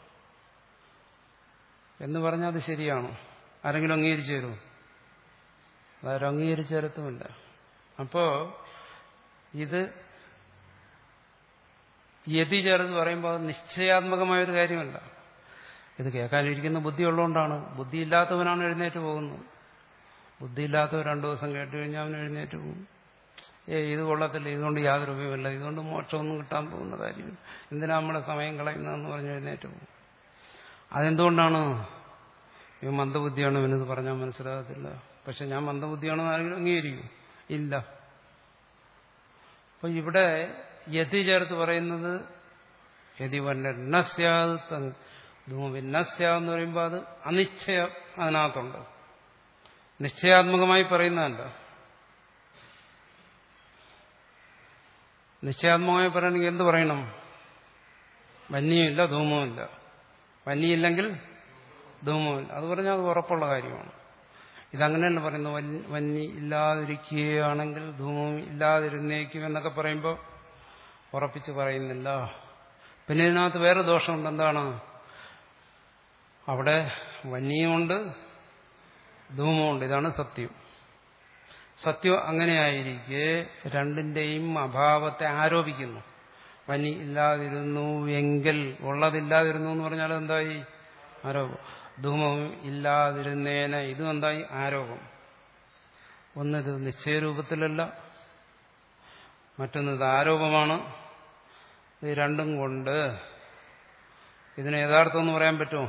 എന്ന് പറഞ്ഞാൽ അത് ശരിയാണോ? ആരെങ്കിലും അംഗീകരിച്ചു തരുമോ? അതാരും അംഗീകരിച്ചു തരത്തുമില്ല. അപ്പോ ഇത് യതി ചേർന്ന് പറയുമ്പോൾ അത് നിശ്ചയാത്മകമായൊരു കാര്യമല്ല. ഇത് കേൾക്കാനിരിക്കുന്ന ബുദ്ധിയുള്ളതുകൊണ്ടാണ്. ബുദ്ധിയില്ലാത്തവനാണ് എഴുന്നേറ്റ് പോകുന്നത്. ബുദ്ധിയില്ലാത്തവർ രണ്ടു ദിവസം കേട്ട് കഴിഞ്ഞാൽ അവൻ എഴുന്നേറ്റ് പോകും. ഏ ഇത് കൊള്ളത്തില്ല, ഇതുകൊണ്ട് യാതൊരു ഉപയോഗമില്ല, ഇതുകൊണ്ട് മോക്ഷമൊന്നും കിട്ടാൻ പോകുന്ന കാര്യമില്ല, എന്തിനാ നമ്മളെ സമയം കളയുന്നതെന്ന് പറഞ്ഞ് എഴുന്നേറ്റ് പോകും. അതെന്തുകൊണ്ടാണ്? ഇവ മന്ദബുദ്ധിയാണ്, ഇവനത് പറഞ്ഞാൽ മനസ്സിലാകത്തില്ല. പക്ഷെ ഞാൻ മന്ദബുദ്ധിയാണെന്ന് ആരെങ്കിലും അംഗീകരിക്കും? ഇല്ല. അപ്പൊ ഇവിടെ യതി ചേർത്ത് പറയുന്നത് യതി വന്നസ്യാത് ധൂമഭിന്നസ്യാന്ന് പറയുമ്പോൾ അത് അനിശ്ചയം അതിനകത്തുണ്ട്. നിശ്ചയാത്മകമായി പറയുന്നതല്ല. നിശ്ചയാത്മകമായി പറയണമെങ്കിൽ എന്ത് പറയണം? വന്യമില്ല, ധൂമവുമില്ല. വന്യയില്ലെങ്കിൽ ധൂമവുമില്ല. അത് പറഞ്ഞാൽ അത് ഉറപ്പുള്ള കാര്യമാണ്. ഇതങ്ങനെയല്ല പറയുന്നത്. വന്യ ഇല്ലാതിരിക്കുകയാണെങ്കിൽ ധൂമവും ഇല്ലാതിരുന്നേക്കും എന്നൊക്കെ പറയുമ്പോൾ ഉറപ്പിച്ച് പറയുന്നില്ല. പിന്നെ ഇതിനകത്ത് വേറെ ദോഷമുണ്ട്. എന്താണ്? അവിടെ വന്യമുണ്ട്, ധൂമമുണ്ട്. ഇതാണ് സത്യം. സത്യം അങ്ങനെയായിരിക്കെ രണ്ടിന്റെയും അഭാവത്തെ ആരോപിക്കുന്നു. വന്യ ഇല്ലാതിരുന്നു എങ്കിൽ, ഉള്ളതില്ലാതിരുന്നു എന്ന് പറഞ്ഞാൽ എന്തായി? ആരോപം. ധൂമവും ഇല്ലാതിരുന്നേനെ, ഇതും എന്തായി? ആരോപം. ഒന്നിത് നിശ്ചയരൂപത്തിലല്ല, മറ്റൊന്നിത് ആരോപമാണ്. ഇത് രണ്ടും കൊണ്ട് ഇതിന് യഥാർത്ഥം എന്ന് പറയാൻ പറ്റുമോ?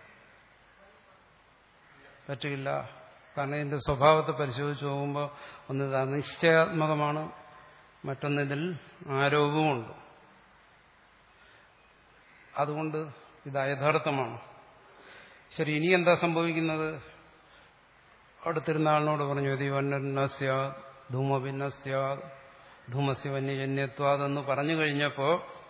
പറ്റില്ല. കാരണം ഇതിന്റെ സ്വഭാവത്തെ പരിശോധിച്ച് പോകുമ്പോൾ ഒന്നിത് അനിശ്ചയാത്മകമാണ്, മറ്റൊന്നിതിൽ ആരോപവുമുണ്ട്. അതുകൊണ്ട് ഇത് യഥാർത്ഥമാണ്. ശരി, ഇനി എന്താ സംഭവിക്കുന്നത്? അടുത്തിരുന്ന ആളിനോട് പറഞ്ഞു യതി വന്നസ്യ ധൂമഭിന്നസ്യ ധൂമസ്യ വന്യജന്യത്വാതെന്ന് പറഞ്ഞു കഴിഞ്ഞപ്പോ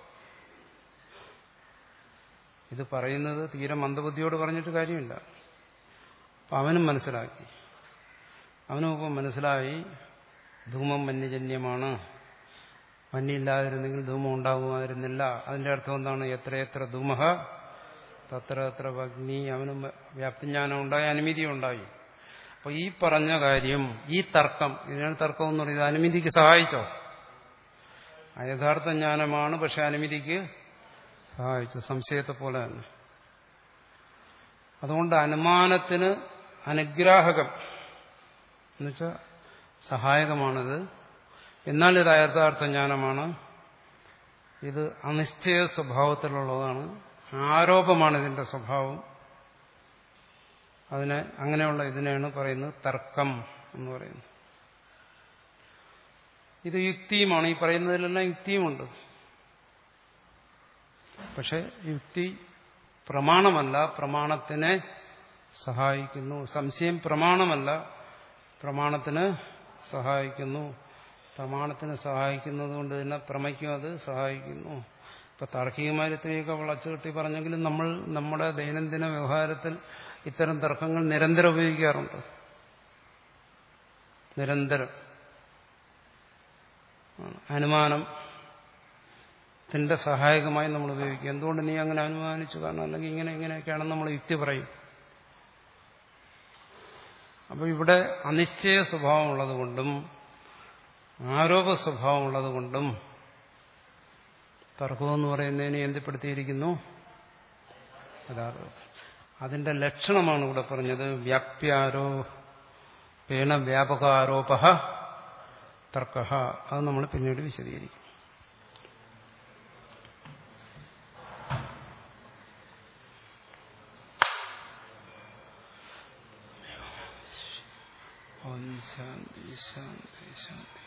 ഇത് പറയുന്നത് തീരെ മന്ദബുദ്ധിയോട് പറഞ്ഞിട്ട് കാര്യമില്ല. അപ്പൊ അവനും മനസ്സിലാക്കി. അവനും ഇപ്പം മനസ്സിലായി ധൂമം വന്യജന്യമാണ്. വന്യയില്ലാതിരുന്നെങ്കിൽ ധൂമം ഉണ്ടാകുമായിരുന്നില്ല. അതിന്റെ അർത്ഥം എന്താണ്? എത്രയെത്ര ധൂമഹ തത്ര എത്ര അഗ്നി. അവനും വ്യാപ്തിജ്ഞാനം ഉണ്ടായി, അനുമതി ഉണ്ടായി. അപ്പൊ ഈ പറഞ്ഞ കാര്യം, ഈ തർക്കം, ഇതിനാണ് തർക്കം എന്ന് പറയുന്നത്, അനുമതിക്ക് സഹായിച്ചോ? യഥാർത്ഥ ജ്ഞാനമാണ്, പക്ഷെ അനുമതിക്ക് സഹായിച്ചു. സംശയത്തെ പോലെ തന്നെ. അതുകൊണ്ട് അനുമാനത്തിന് അനുഗ്രാഹകം എന്നുവെച്ചാൽ സഹായകമാണിത്. എന്നാൽ ഇത് അയഥാർത്ഥ ജ്ഞാനമാണ്. ഇത് അനിശ്ചയ സ്വഭാവത്തിലുള്ളതാണ്. ആരോപമാണ് ഇതിന്റെ സ്വഭാവം. അതിനെ അങ്ങനെയുള്ള ഇതിനെയാണ് പറയുന്നത് തർക്കം എന്ന് പറയുന്നത്. ഇത് യുക്തിയുമാണ്. ഈ പറയുന്നതിലെല്ലാം യുക്തിയുമുണ്ട്. പക്ഷെ യുക്തി പ്രമാണമല്ല, പ്രമാണത്തിനെ സഹായിക്കുന്നു. സംശയം പ്രമാണമല്ല, പ്രമാണത്തിന് സഹായിക്കുന്നു. പ്രമാണത്തിന് സഹായിക്കുന്നത് കൊണ്ട് തന്നെ പ്രമയ്ക്കും അത് സഹായിക്കുന്നു. ഇപ്പൊ താർക്കികന്മാർ ഇത്രയൊക്കെ വളച്ചുകെട്ടി പറഞ്ഞെങ്കിലും നമ്മൾ നമ്മുടെ ദൈനംദിന വ്യവഹാരത്തിൽ ഇത്തരം തർക്കങ്ങൾ നിരന്തരം ഉപയോഗിക്കാറുണ്ട്. നിരന്തരം അനുമാനത്തിന്റെ സഹായകമായി നമ്മൾ ഉപയോഗിക്കും. എന്തുകൊണ്ട് നീ അങ്ങനെ അനുമാനിച്ചു, കാരണം അല്ലെങ്കിൽ ഇങ്ങനെ ഇങ്ങനെയൊക്കെയാണെന്ന് നമ്മൾ യുക്തി പറയും. അപ്പോൾ ഇവിടെ അനിശ്ചയ സ്വഭാവമുള്ളത് കൊണ്ടും ആരോപ സ്വഭാവമുള്ളത് കൊണ്ടും തർക്കമെന്ന് പറയുന്നതിനെ എന്തിപ്പെടുത്തിയിരിക്കുന്നു? യഥാർത്ഥം. അതിന്റെ ലക്ഷണമാണ് ഇവിടെ പറഞ്ഞത്. വ്യാപ്യാരോ പേണ വ്യാപകാരോപ തർക്ക. അത് നമ്മൾ പിന്നീട് വിശദീകരിക്കും. ശാന്തി ശാന്തി ശാന്തി.